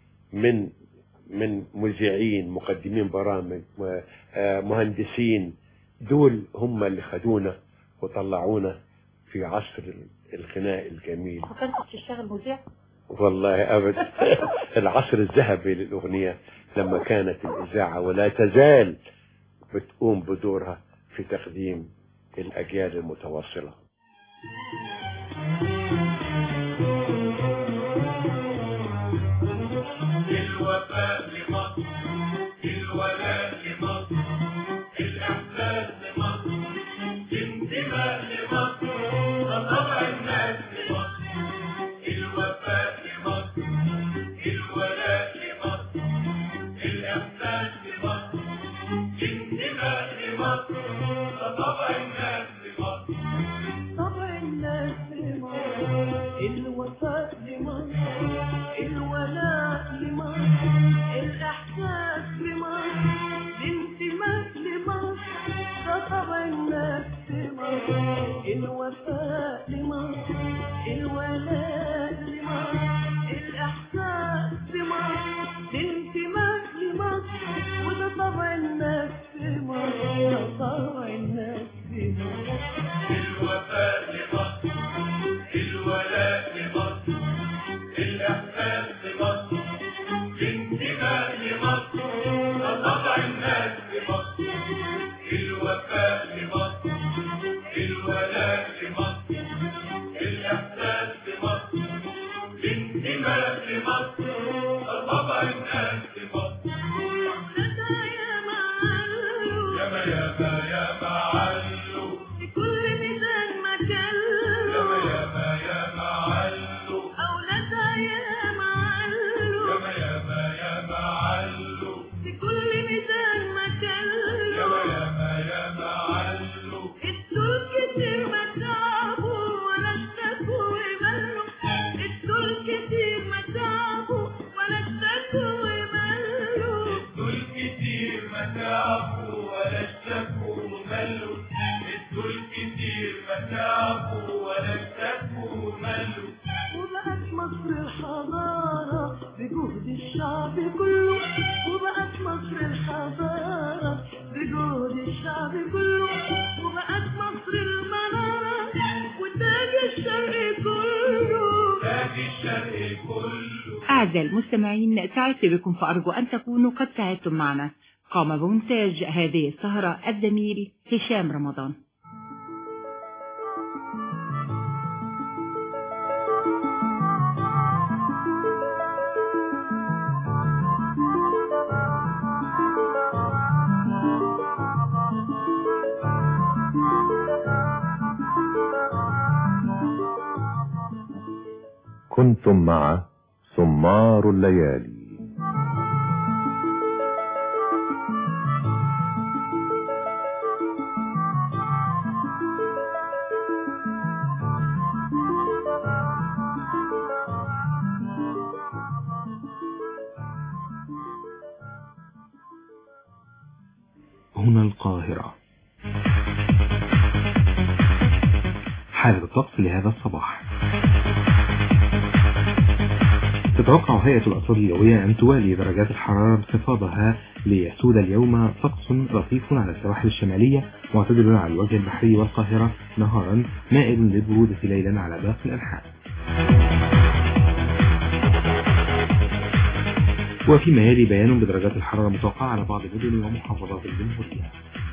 من مذيعين، مقدمين برامج، مهندسين، دول هم اللي خدونا وطلعونا في عصر الغناء الجميل. فكرت تشتغل مذيع؟ والله أبدا. العصر الذهبي للأغنية لما كانت الإذاعة ولا تزال بتقوم بدورها في تقديم الأجيال المتواصلة. الوفاء لمصر، الولاء لمصر، الإحساس لمصر، الانتماء لمصر، طبع الناس لمصر. الوفاء لمصر، الولاء لمصر، الإحساس لمصر، الانتماء لمصر، طبع الناس لمصر. طبع الناس لمصر، الوفاء لمصر، الولاء لمصر، الإحساس لمصر، الانتماء لمصر، طبع الناس لمصر. الوفاء لمصر، الولاء لمصر، الإحساس لمصر، الانتماء لمصر، وده طبع الناس لمصر، طبع الناس لمصر. الوفاء لمصر، الولاء لمصر، الإحساس لمصر، الانتماء لمصر، طبع الناس لمصر. الوفاء لمصر، الولاء لمصر، الإحساس لمصر، الانتماء لمصر، طبع الناس لمصر. يا معلو في كل ميدان مكلو، يا معلو أولادها يا معلو، يا معلو في كل ميدان مكلو، يا معلو الدول كتير ما تعبوا ولا اشتكوا وملوا، الدول كتير ما تعبوا ولا اشتكوا وملوا، الدول كتير ما تعبوا ولا اشتكوا وملوا، الدول كتير ما تعبوا ولا اشتكوا وملوا. وبقت مصر الحضارة بجهد الشعب كله، وبقت مصر الحضارة بجهد الشعب كله، وبقت مصر المنارة وتاج الشرق كله، تاج الشرق كله. أعزائي المستمعين، سعدت بكم، فأرجو أن تكونوا قد سعدتم معنا. قام بمونتاج هذه السهرة الزميل هشام رمضان. كنتم مع سمار الليالي. حالة الطقس لهذا الصباح. تتوقع هيئة الأرصاد الجوية أن توالي درجات الحرارة انخفاضها ليسود اليوم طقس لطيف على السواحل الشمالية معتدل على الوجه البحري والقاهرة نهارا مائل للبرودة ليلا على باقي الأنحاء. وفيما يلي بيان بدرجات الحرارة المتوقعة على بعض مدن ومحافظات الجمهورية.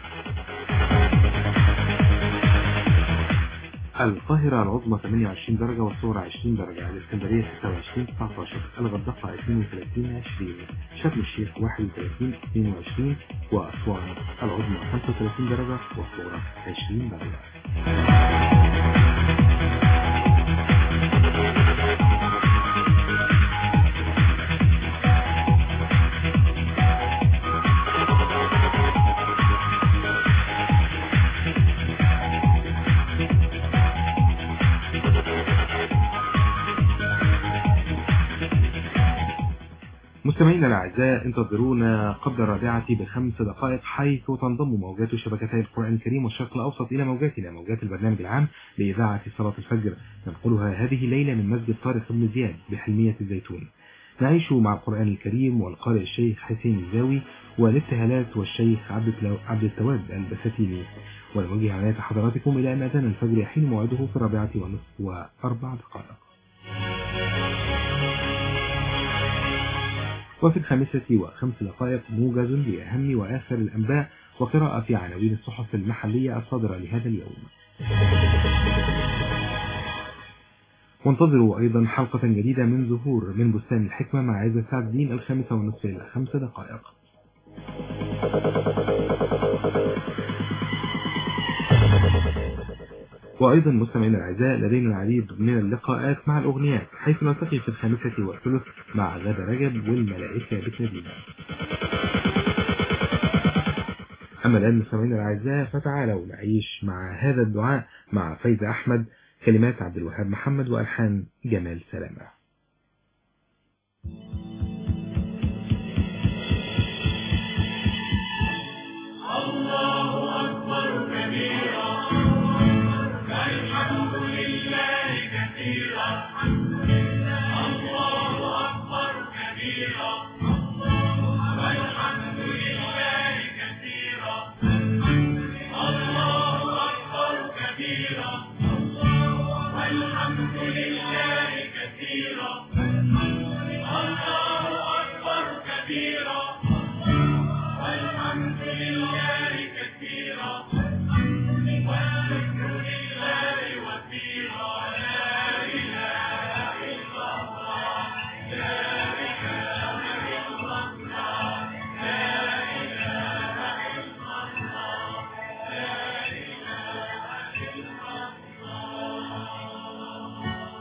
القاهرة العظمى 28 درجة والصغرى 20 درجة، الإسكندرية 26 19، الغردقة 32 20، شرم الشيخ 31 22، وأسوان العظمى 35 درجة والصغرى 20 درجة. مستمعينا الأعزاء، انتظرونا قبل 4 ب5 دقائق حيث تنضم موجات شبكتي القرآن الكريم والشرق الأوسط إلى موجاتنا، موجات البرنامج العام لإذاعة صلاة الفجر، ننقلها هذه الليلة من مسجد طارق بن زياد بحلمية الزيتون. نعيش مع القرآن الكريم والقارئ الشيخ حسين الزاوي والابتهالات والشيخ عبد التواب البساتيني، ونوجه عناية حضراتكم إلى أن أذان الفجر يحين موعده في 4:04 دقائق. وفي 5:05 دقائق موجز لأهم وآخر الأنباء وقراءة في عناوين الصحف المحلية الصادرة لهذا اليوم. وانتظروا أيضا حلقة جديدة من زهور من بستان الحكمة مع عزة سعد الدين 5:30 إلى 5 دقائق. وأيضا مستمعينا الأعزاء لدينا العديد من اللقاءات مع الأغنيات، حيث نلتقي في 5:30 مع غادة رجب والملائكة بتنادينا. أما الآن مستمعينا الأعزاء فتعالوا نعيش مع هذا الدعاء مع فايزة أحمد، كلمات عبد الوهاب محمد وألحان جمال سلامة. الله أكبر كبيرا الحمد لله كثيرا، الله أكبر كبيرا والحمد لله كثيرا، الله أكبر كبيرا والحمد لله كثيرا، الله أكبر كبيرا والحمد لله كثيرا، والذكر لله وثيرا، لا إله إلا الله، لا إله إلا الله، لا إله إلا الله، لا إله إلا الله.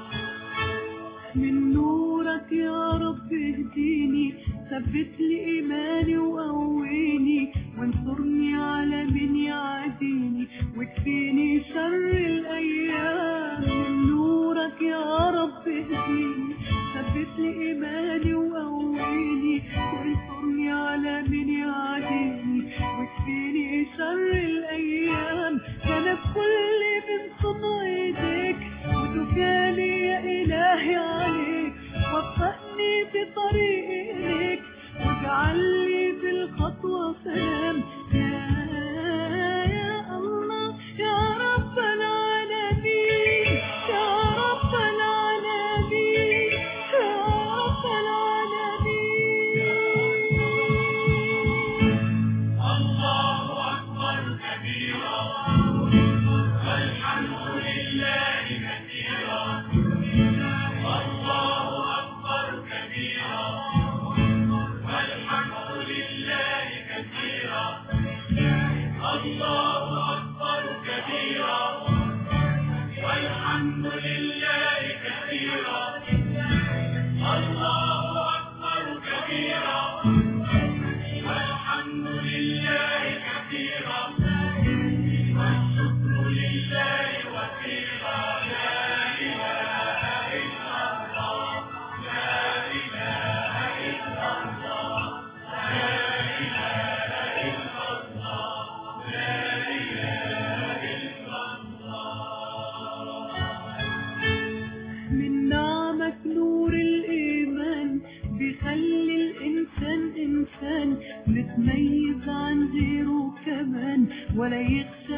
من نورك يا رب اهديني، ثبت لي إيماني وقويني، وانصرني على من يعاديني، واكفيني شر الأيام. من نورك يا رب اهديني، ثبت لي إيماني وقويني، وانصرني على من يعاديني، واكفيني شر الأيام. أنا بكل من صنع إيديك، وتكالي يا إلهي عليك، وفقني في طريق إليك، واجعل لي في الخطوة سلام. يا الله يا رب العالمين، يا رب العالمين، يا رب العالمين. الله أكبر كبيرا والحمد لله كثيرا، الله أكبر كبيرا والحمد لله كثيرا، الله أكبر كبيرا والحمد لله كثيرا، الله أكبر كبيرا والحمد لله كثيرا، والذكر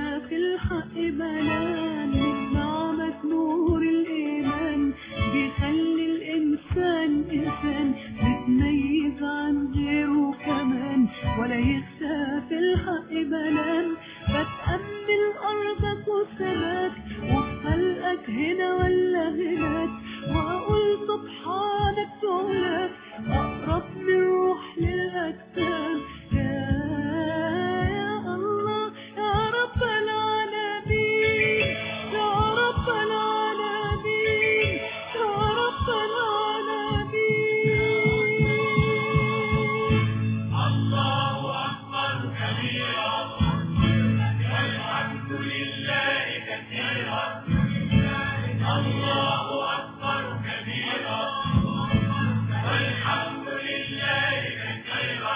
يخشى في الحق بلان من نعمة نور الإيمان بيخلي الإنسان إنسان متميز عن غيره كمان ولا يخشى في الحق بلان بتأمل أرضك وسماك وفي خلقك هنا ولا هناك وأقول سبحانك سؤالك أقرب من الروح للأجسام يا الله يا رب العالمين يا رب العالمين يا رب العالمين. الله أكبر كبيرا والحمد لله كثيرا الله أكبر كبيرا والحمد لله كثيرا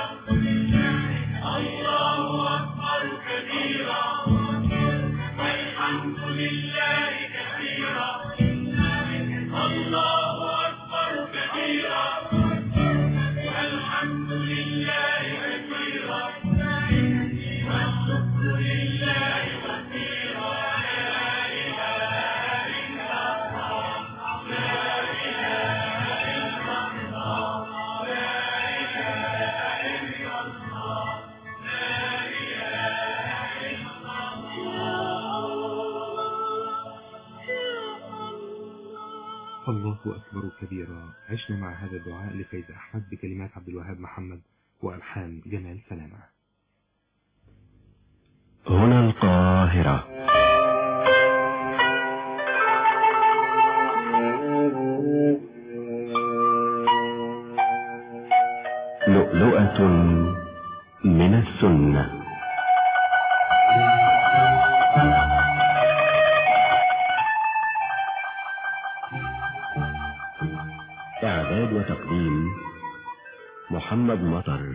الله أكبر كبيرا والحمد لله كثيرا الله أكبر كبيرا والحمد لله كثيرا والشكر لله كثيرا لا إله إلا الله لا إله إلا الله لا إله إلا الله لا إله إلا الله أكبر كبيرا. عشنا مع هذا الدعاء لفايز أحمد بكلمات عبد الوهاب محمد وألحان جمال سلامة. هنا القاهرة. لؤلؤة من السنة. إعداد وتقديم محمد مطر.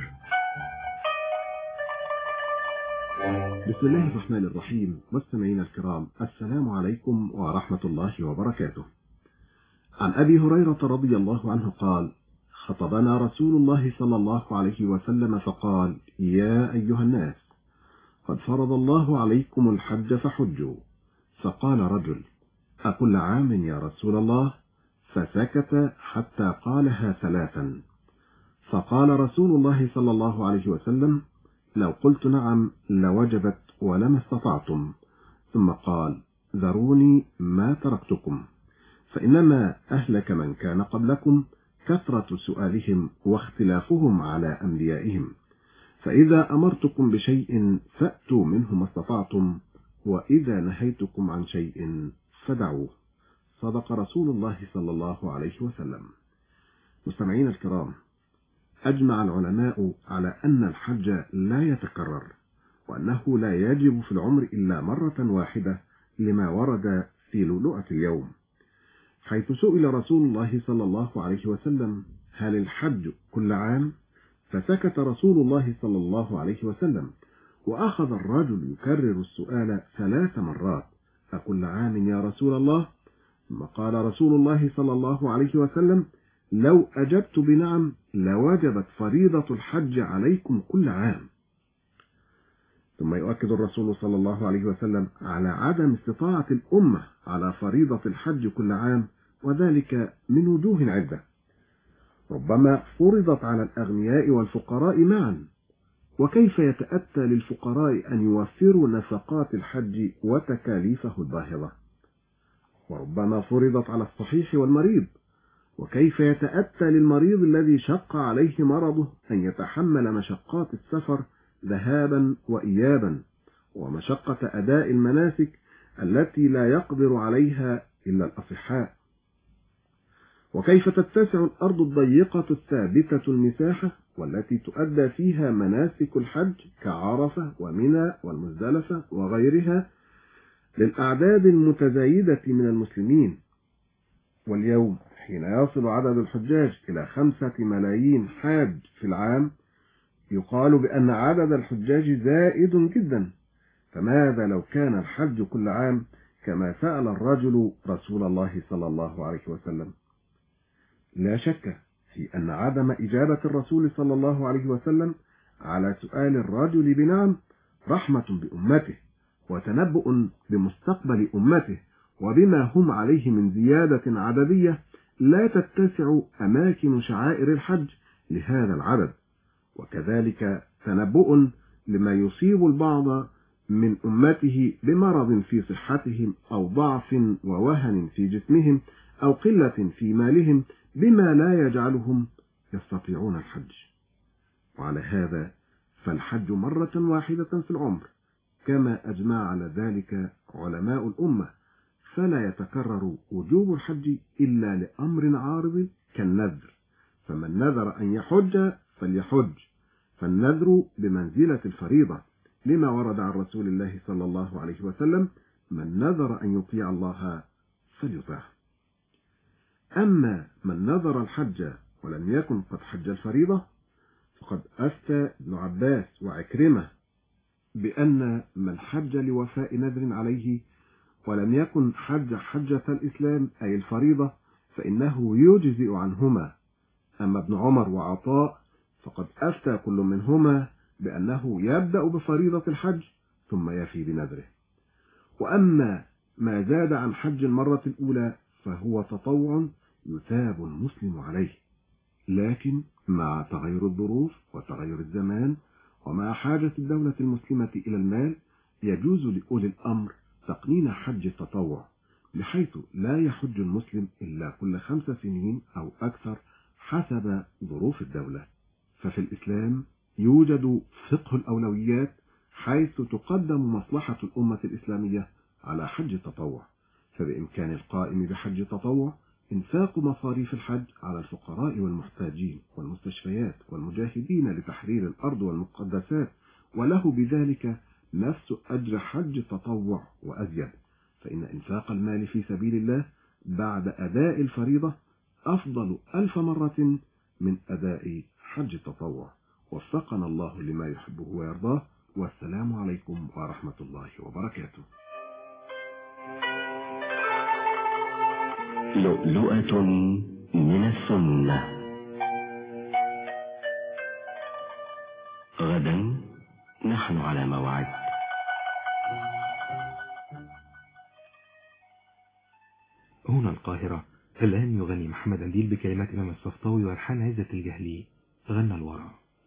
بسم الله الرحمن الرحيم. مستمعينا الكرام، السلام عليكم ورحمة الله وبركاته. عن أبي هريرة رضي الله عنه قال: خطبنا رسول الله صلى الله عليه وسلم فقال: يا أيها الناس، قد فرض الله عليكم الحج فحجوا. فقال رجل: أكل عام يا رسول الله؟ فسكت حتى قالها ثلاثا. فقال رسول الله صلى الله عليه وسلم: لو قلت نعم لوجبت ولما استطعتم. ثم قال: ذروني ما تركتكم، فإنما أهلك من كان قبلكم كثرة سؤالهم واختلافهم على أنبيائهم، فإذا أمرتكم بشيء فأتوا منه ما استطعتم، وإذا نهيتكم عن شيء فدعوه. صدق رسول الله صلى الله عليه وسلم. مستمعين الكرام، أجمع العلماء على أن الحج لا يتكرر، وأنه لا يجب في العمر إلا مرة واحدة، لما ورد في لؤلؤة اليوم، حيث سئل رسول الله صلى الله عليه وسلم: هل الحج كل عام؟ فسكت رسول الله صلى الله عليه وسلم، وأخذ الرجل يكرر السؤال 3 مرات: أكل عام يا رسول الله؟ ثم قال رسول الله صلى الله عليه وسلم: لو أجبت بنعم لوجبت فريضة الحج عليكم كل عام. ثم يؤكد الرسول صلى الله عليه وسلم على عدم استطاعة الأمة على فريضة الحج كل عام، وذلك من وجوه عدة. ربما فرضت على الأغنياء والفقراء معا، وكيف يتأتى للفقراء أن يوفروا نفقات الحج وتكاليفه الباهظة؟ وربما فرضت على الصحيح والمريض، وكيف يتأتى للمريض الذي شق عليه مرضه أن يتحمل مشقات السفر ذهابا وإيابا، ومشقة أداء المناسك التي لا يقدر عليها إلا الأصحاء؟ وكيف تتسع الأرض الضيقة الثابتة المساحة والتي تؤدى فيها مناسك الحج كعرفة ومنى والمزدلفة وغيرها للأعداد المتزايدة من المسلمين؟ واليوم حين يصل عدد الحجاج إلى 5 ملايين حاج في العام، يقال بأن عدد الحجاج زائد جدا، فماذا لو كان الحج كل عام كما سأل الرجل رسول الله صلى الله عليه وسلم؟ لا شك في أن عدم إجابة الرسول صلى الله عليه وسلم على سؤال الرجل بنعم رحمة بأمته، وتنبؤ بمستقبل أمته وبما هم عليه من زيادة عددية لا تتسع أماكن شعائر الحج لهذا العدد، وكذلك تنبؤ لما يصيب البعض من أمته بمرض في صحتهم أو ضعف ووهن في جسمهم أو قلة في مالهم بما لا يجعلهم يستطيعون الحج. وعلى هذا فالحج مرة واحدة في العمر كما أجمع على ذلك علماء الأمة، فلا يتكرر وجوب الحج إلا لأمر عارض كالنذر، فمن نذر أن يحج فليحج، فالنذر بمنزلة الفريضة لما ورد عن رسول الله صلى الله عليه وسلم: من نذر أن يطيع الله فليطيعه. أما من نذر الحج ولم يكن قد حج الفريضة فقد أفتى ابن عباس وعكرمة بأن من حج لوفاء نذر عليه ولم يكن حج حجة الإسلام أي الفريضة فإنه يجزئ عنهما. أما ابن عمر وعطاء فقد أفتى كل منهما بأنه يبدأ بفريضة الحج ثم يفي بنذره. وأما ما زاد عن حج المرة الأولى فهو تطوع يثاب المسلم عليه، لكن مع تغير الظروف وتغير الزمان ومع حاجة الدولة المسلمة إلى المال يجوز لأولي الأمر تقنين حج التطوع، بحيث لا يحج المسلم إلا كل 5 سنين أو أكثر حسب ظروف الدولة. ففي الإسلام يوجد فقه الأولويات، حيث تقدم مصلحة الأمة الإسلامية على حج التطوع، فبإمكان القائم بحج التطوع إنفاق مصاريف الحج على الفقراء والمحتاجين والمستشفيات والمجاهدين لتحرير الأرض والمقدسات، وله بذلك نفس أجر حج التطوع وأزيد، فإن إنفاق المال في سبيل الله بعد أداء الفريضة أفضل 1000 مرة من أداء حج التطوع. وفقنا الله لما يحبه ويرضاه، والسلام عليكم ورحمة الله وبركاته. لؤلؤة من السنة. غدا نحن على موعد. هنا القاهرة. الآن يغني محمد أنديل بكلمات إمام الصفطاوي والحان عزة الجهلي. غنى الورى.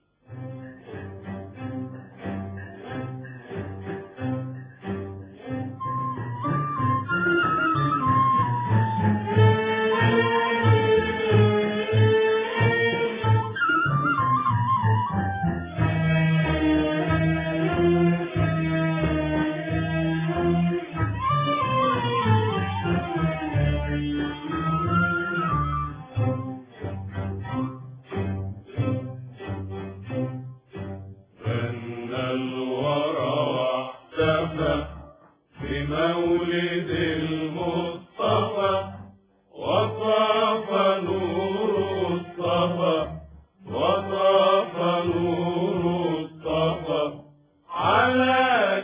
بمولد المصطفى وطاف نور الصفا، وطاف نور الصفا على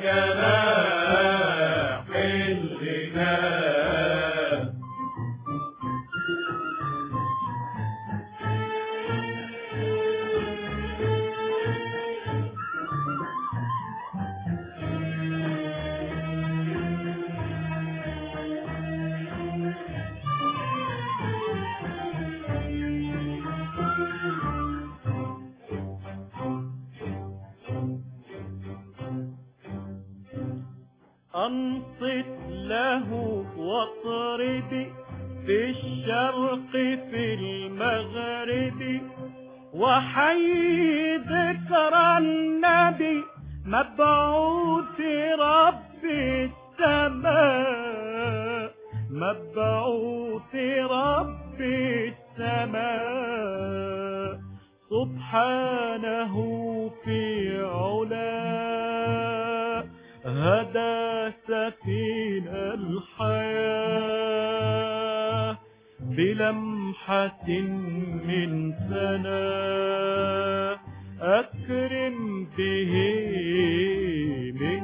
جناح الغناء. أنصت له واطرب في الشرق في المغرب، وحي ذكر النبي مبعوث رب السماء، مبعوث رب السماء، سبحانه في علاه هدى سفينة الحياة بلمحة من سناه، أكرم به من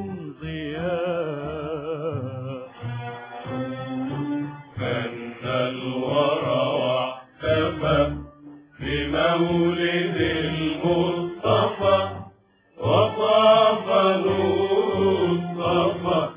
ضياء. فن الورى واحتفى بمولد المصطفى، وطاف نور الصفا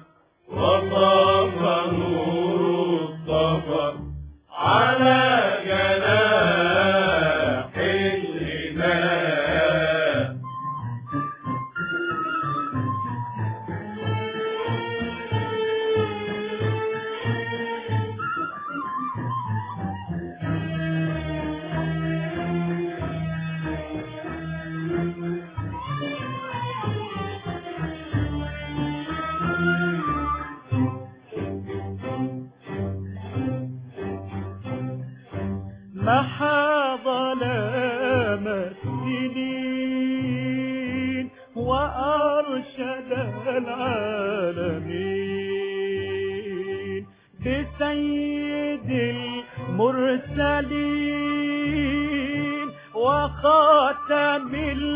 العالمين بسيد المرسلين وخاتم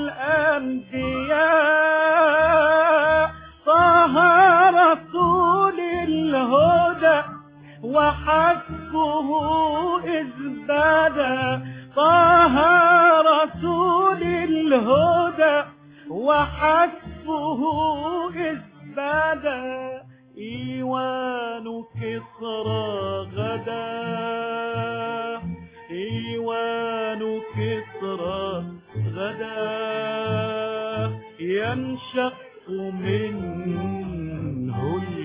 الأنبياء طه رسول الهدى وحسبه إذ بدا طه رسول الهدى وحسبه إذ بدا إيوان كسرى غدا إيوان كسرى غدا ينشق منه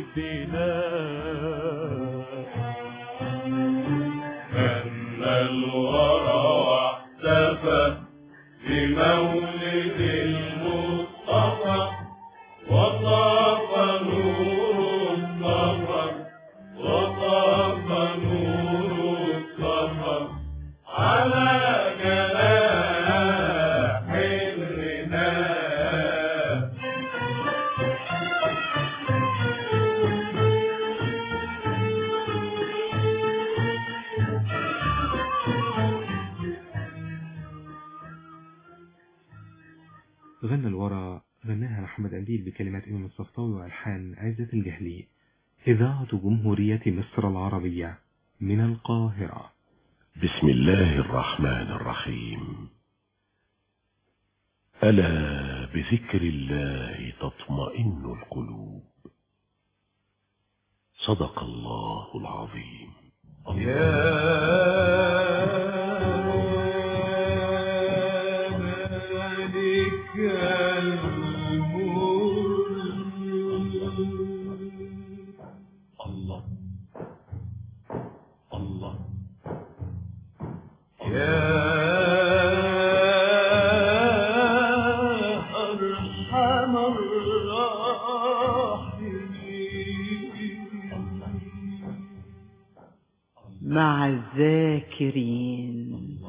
البلاد من الورى واحتفى بمولد المصطفى وطاف نور الصفا وطاف نور الصفا على جناح الرداء غنى الورى غناها محمد أنديل بكلمات إمام الصفطاوي وألحان عزة الجهلي. إذاعة جمهورية مصر العربية من القاهرة. بسم الله الرحمن الرحيم. ألا بذكر الله تطمئن القلوب. صدق الله العظيم. الله الله يا أرحم الراحمين مع الذاكرين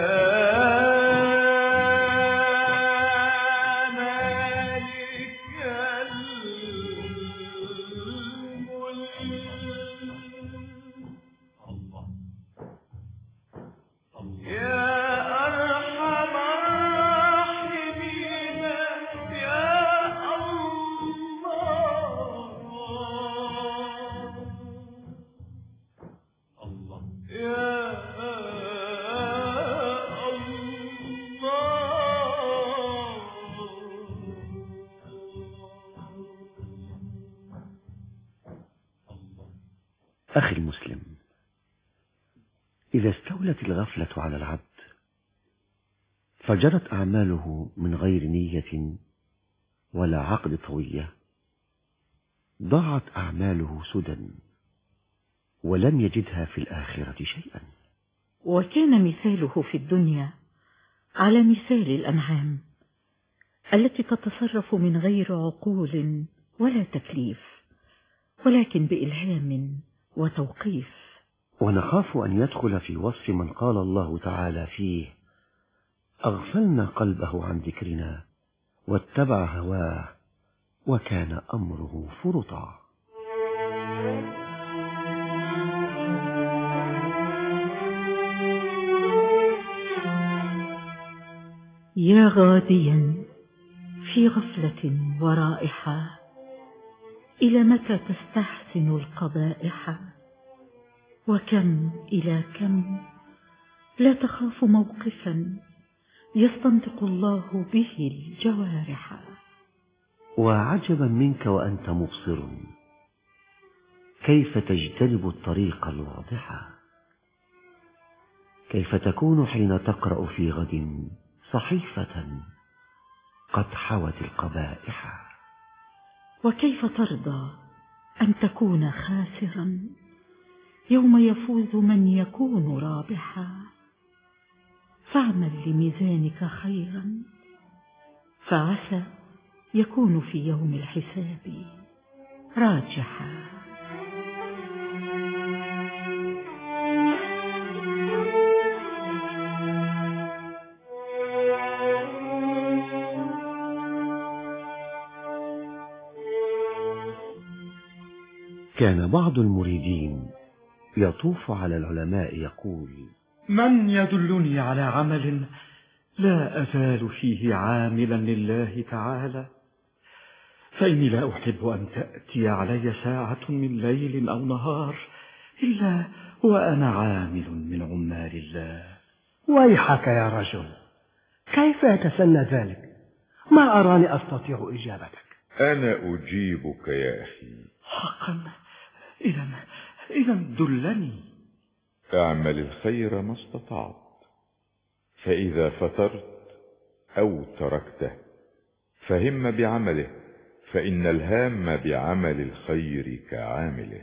أخي المسلم، إذا استولت الغفلة على العبد فجرت أعماله من غير نية ولا عقد طوية، ضاعت أعماله سدى ولم يجدها في الآخرة شيئا. وكان مثاله في الدنيا على مثال الأنعام التي تتصرف من غير عقول ولا تكليف، ولكن بإلهام وتوقيف. ونخاف أن يدخل في وصف من قال الله تعالى فيه: أغفلنا قلبه عن ذكرنا واتبع هواه وكان أمره فرطا. يا غاديا في غفلة ورائحة، إلى متى تستحسن القبائح؟ وكم إلى كم لا تخاف موقفا يستنطق الله به الجوارح. وعجبا منك وأنت مبصر كيف تجتنب الطريق الواضح، كيف تكون حين تقرأ في غد صحيفة قد حوت القبائح. وكيف ترضى أن تكون خاسرا يوم يفوز من يكون رابحا؟ فاعمل لميزانك خيرا فعسى يكون في يوم الحساب راجحا. كان بعض المريدين يطوف على العلماء يقول: من يدلني على عمل لا أزال فيه عاملا لله تعالى، فإني لا أحب أن تأتي علي ساعة من ليل أو نهار إلا وأنا عامل من عمال الله. ويحك يا رجل، كيف يتسنى ذلك؟ ما أراني أستطيع إجابتك. أنا أجيبك يا أخي. حقا؟ إذا دلني. اعمل الخير ما استطعت، فإذا فترت أو تركته فهم بعمله، فإن الهام بعمل الخير كعامله.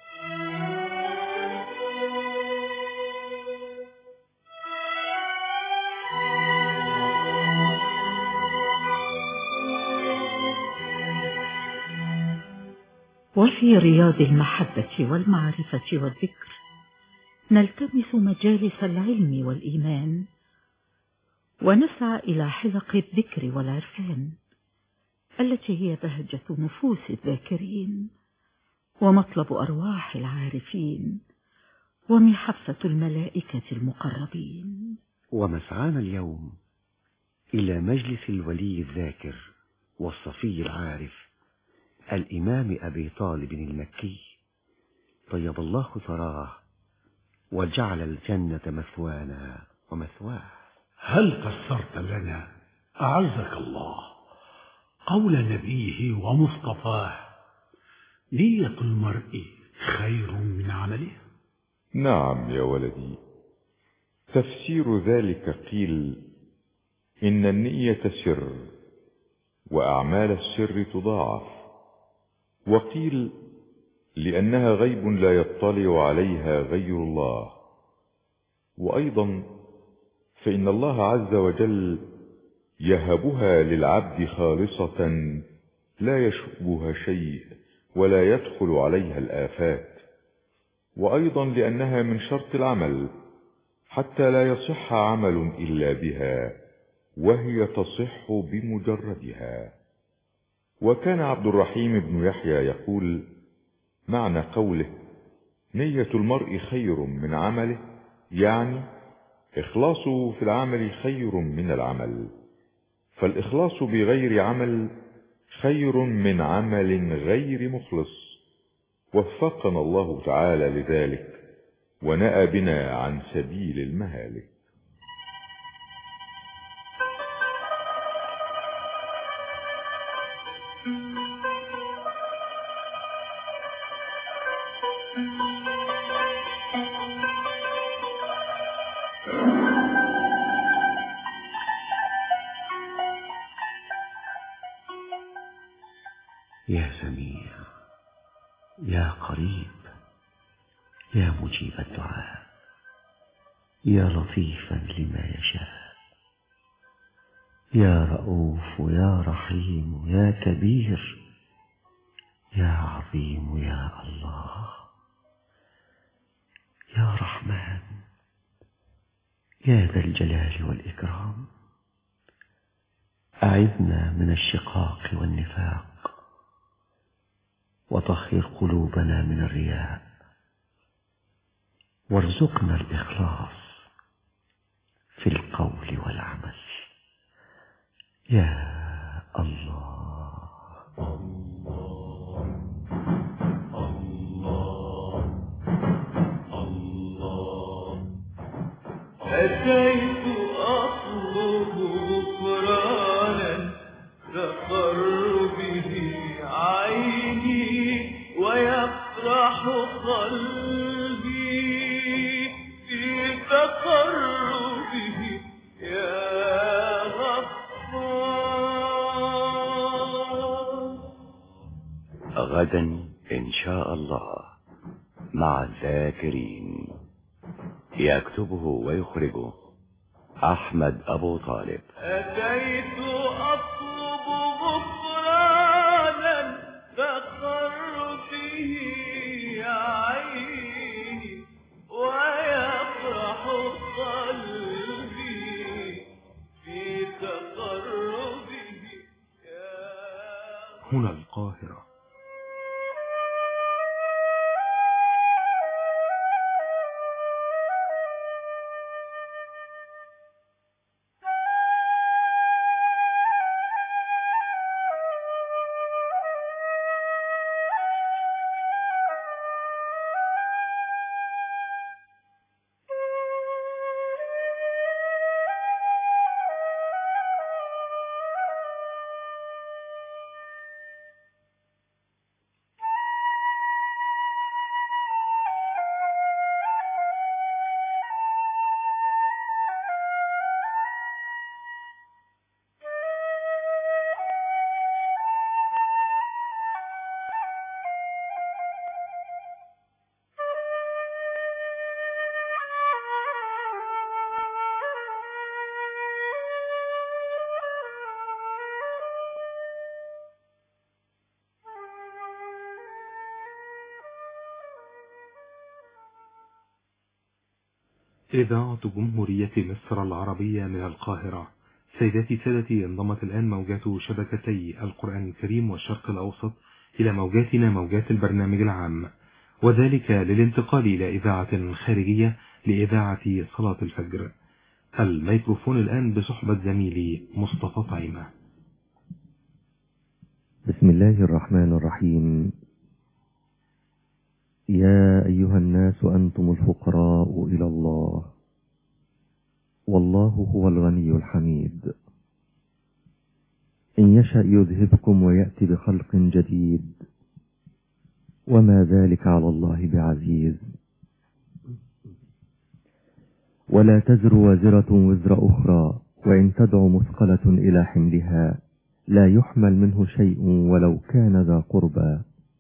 وفي رياض المحبة والمعرفة والذكر نلتمس مجالس العلم والإيمان، ونسعى إلى حلق الذكر والعرفان التي هي بهجة نفوس الذاكرين ومطلب أرواح العارفين ومحفة الملائكة المقربين. ومسعانا اليوم إلى مجلس الولي الذاكر والصفي العارف الإمام أبي طالب المكي طيب الله ثراه وجعل الجنة مثوانا ومثواه. هل فسرت لنا أعزك الله قول نبيه ومصطفاه: نية المرء خير من عمله؟ نعم يا ولدي، تفسير ذلك قيل إن النية سر وأعمال السر تضاعف، وقيل لأنها غيب لا يطلع عليها غير الله، وأيضا فإن الله عز وجل يهبها للعبد خالصة لا يشبها شيء ولا يدخل عليها الآفات، وأيضا لأنها من شرط العمل حتى لا يصح عمل إلا بها، وهي تصح بمجردها. وكان عبد الرحيم بن يحيى يقول معنى قوله: نية المرء خير من عمله، يعني إخلاصه في العمل خير من العمل، فالإخلاص بغير عمل خير من عمل غير مخلص. وفقنا الله تعالى لذلك ونأى بنا عن سبيل المهالك. يا سميع، يا قريب، يا مجيب الدعاء، يا لطيفا لما يشاء، يا رؤوف يا رحيم يا كبير يا عظيم يا الله، يا رحمن يا ذا الجلال والإكرام، أعذنا من الشقاق والنفاق، وطهر قلوبنا من الرياء، وارزقنا الإخلاص في القول والعمل يا الله. الله الله الله. أتيت أطلب غفرانا تقر به عيني ويفرح قلبي في تقربه يا غفار. غدا إن شاء الله مع الذاكرين، يكتبه ويخرجه أحمد أبو طالب. أتيت أطلب غفرانا تقر به عيني ويفرح قلبي في تقربه. هنا القاهرة. إذاعة جمهورية مصر العربية من القاهرة. سيداتي سادتي، انضمت الآن موجات شبكتي القرآن الكريم والشرق الأوسط إلى موجاتنا موجات البرنامج العام، وذلك للانتقال إلى إذاعة خارجية لإذاعة صلاة الفجر. الميكروفون الآن بصحبة زميلي مصطفى طعيمة. بسم الله الرحمن الرحيم. يا أيها الناس أنتم الفقراء إلى الله والله هو الغني الحميد. إن يشأ يذهبكم ويأتي بخلق جديد وما ذلك على الله بعزيز. ولا تزر وازرة وزر أخرى وإن تدع مثقلة إلى حملها لا يحمل منه شيء ولو كان ذا قربى.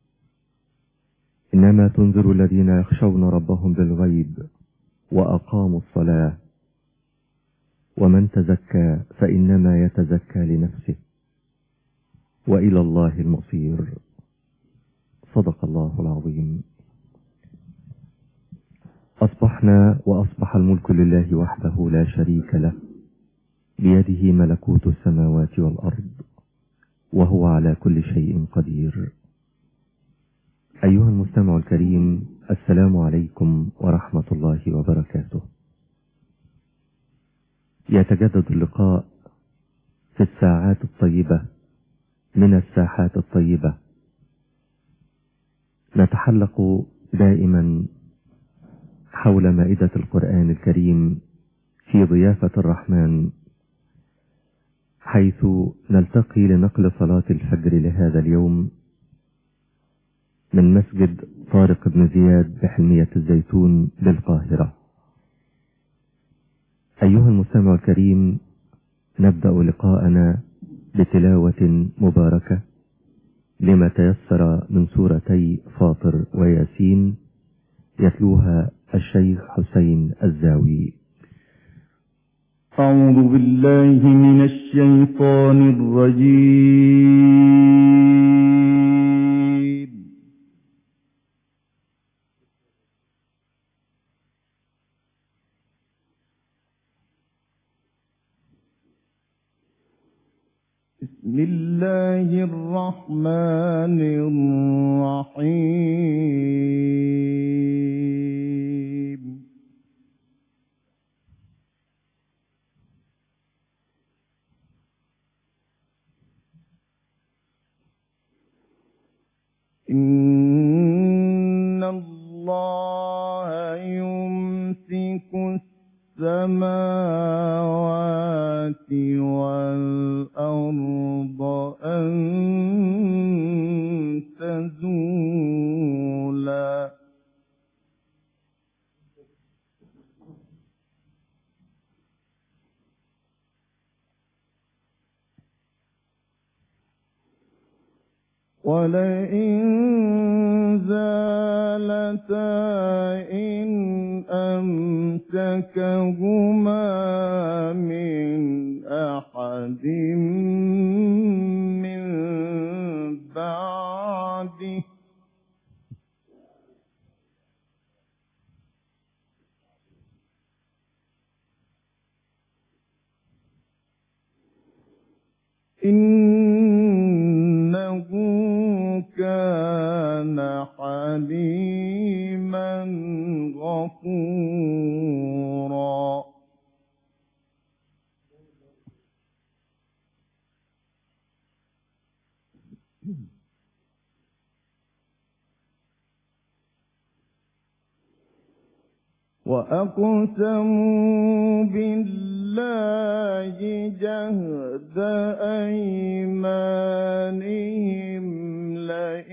إنما تنذر الذين يخشون ربهم بالغيب وأقاموا الصلاة ومن تزكى فإنما يتزكى لنفسه وإلى الله المصير. صدق الله العظيم. أصبحنا وأصبح الملك لله وحده لا شريك له، بيده ملكوت السماوات والأرض وهو على كل شيء قدير. أيها المستمع الكريم، السلام عليكم ورحمة الله وبركاته. يتجدد اللقاء في الساعات الطيبة من الساحات الطيبة. نتحلق دائما حول مائدة القرآن الكريم في ضيافة الرحمن، حيث نلتقي لنقل صلاة الفجر لهذا اليوم من مسجد طارق بن زياد بحلمية الزيتون بالقاهرة. أيها المستمع الكريم، نبدأ لقاءنا بتلاوة مباركة لما تيسر من سورتي فاطر وياسين، يتلوها الشيخ حسين الزاوي. أعوذ بالله من الشيطان الرجيم. بسم الله الرحمن الرحيم. إن الله يمسك السماوات والأرض أن تزولا ولئن زالتا إن أمسكهما من أحد من بعده إنه كان حليما غفورا. وأقسموا بالله جهد أيمانهم لئن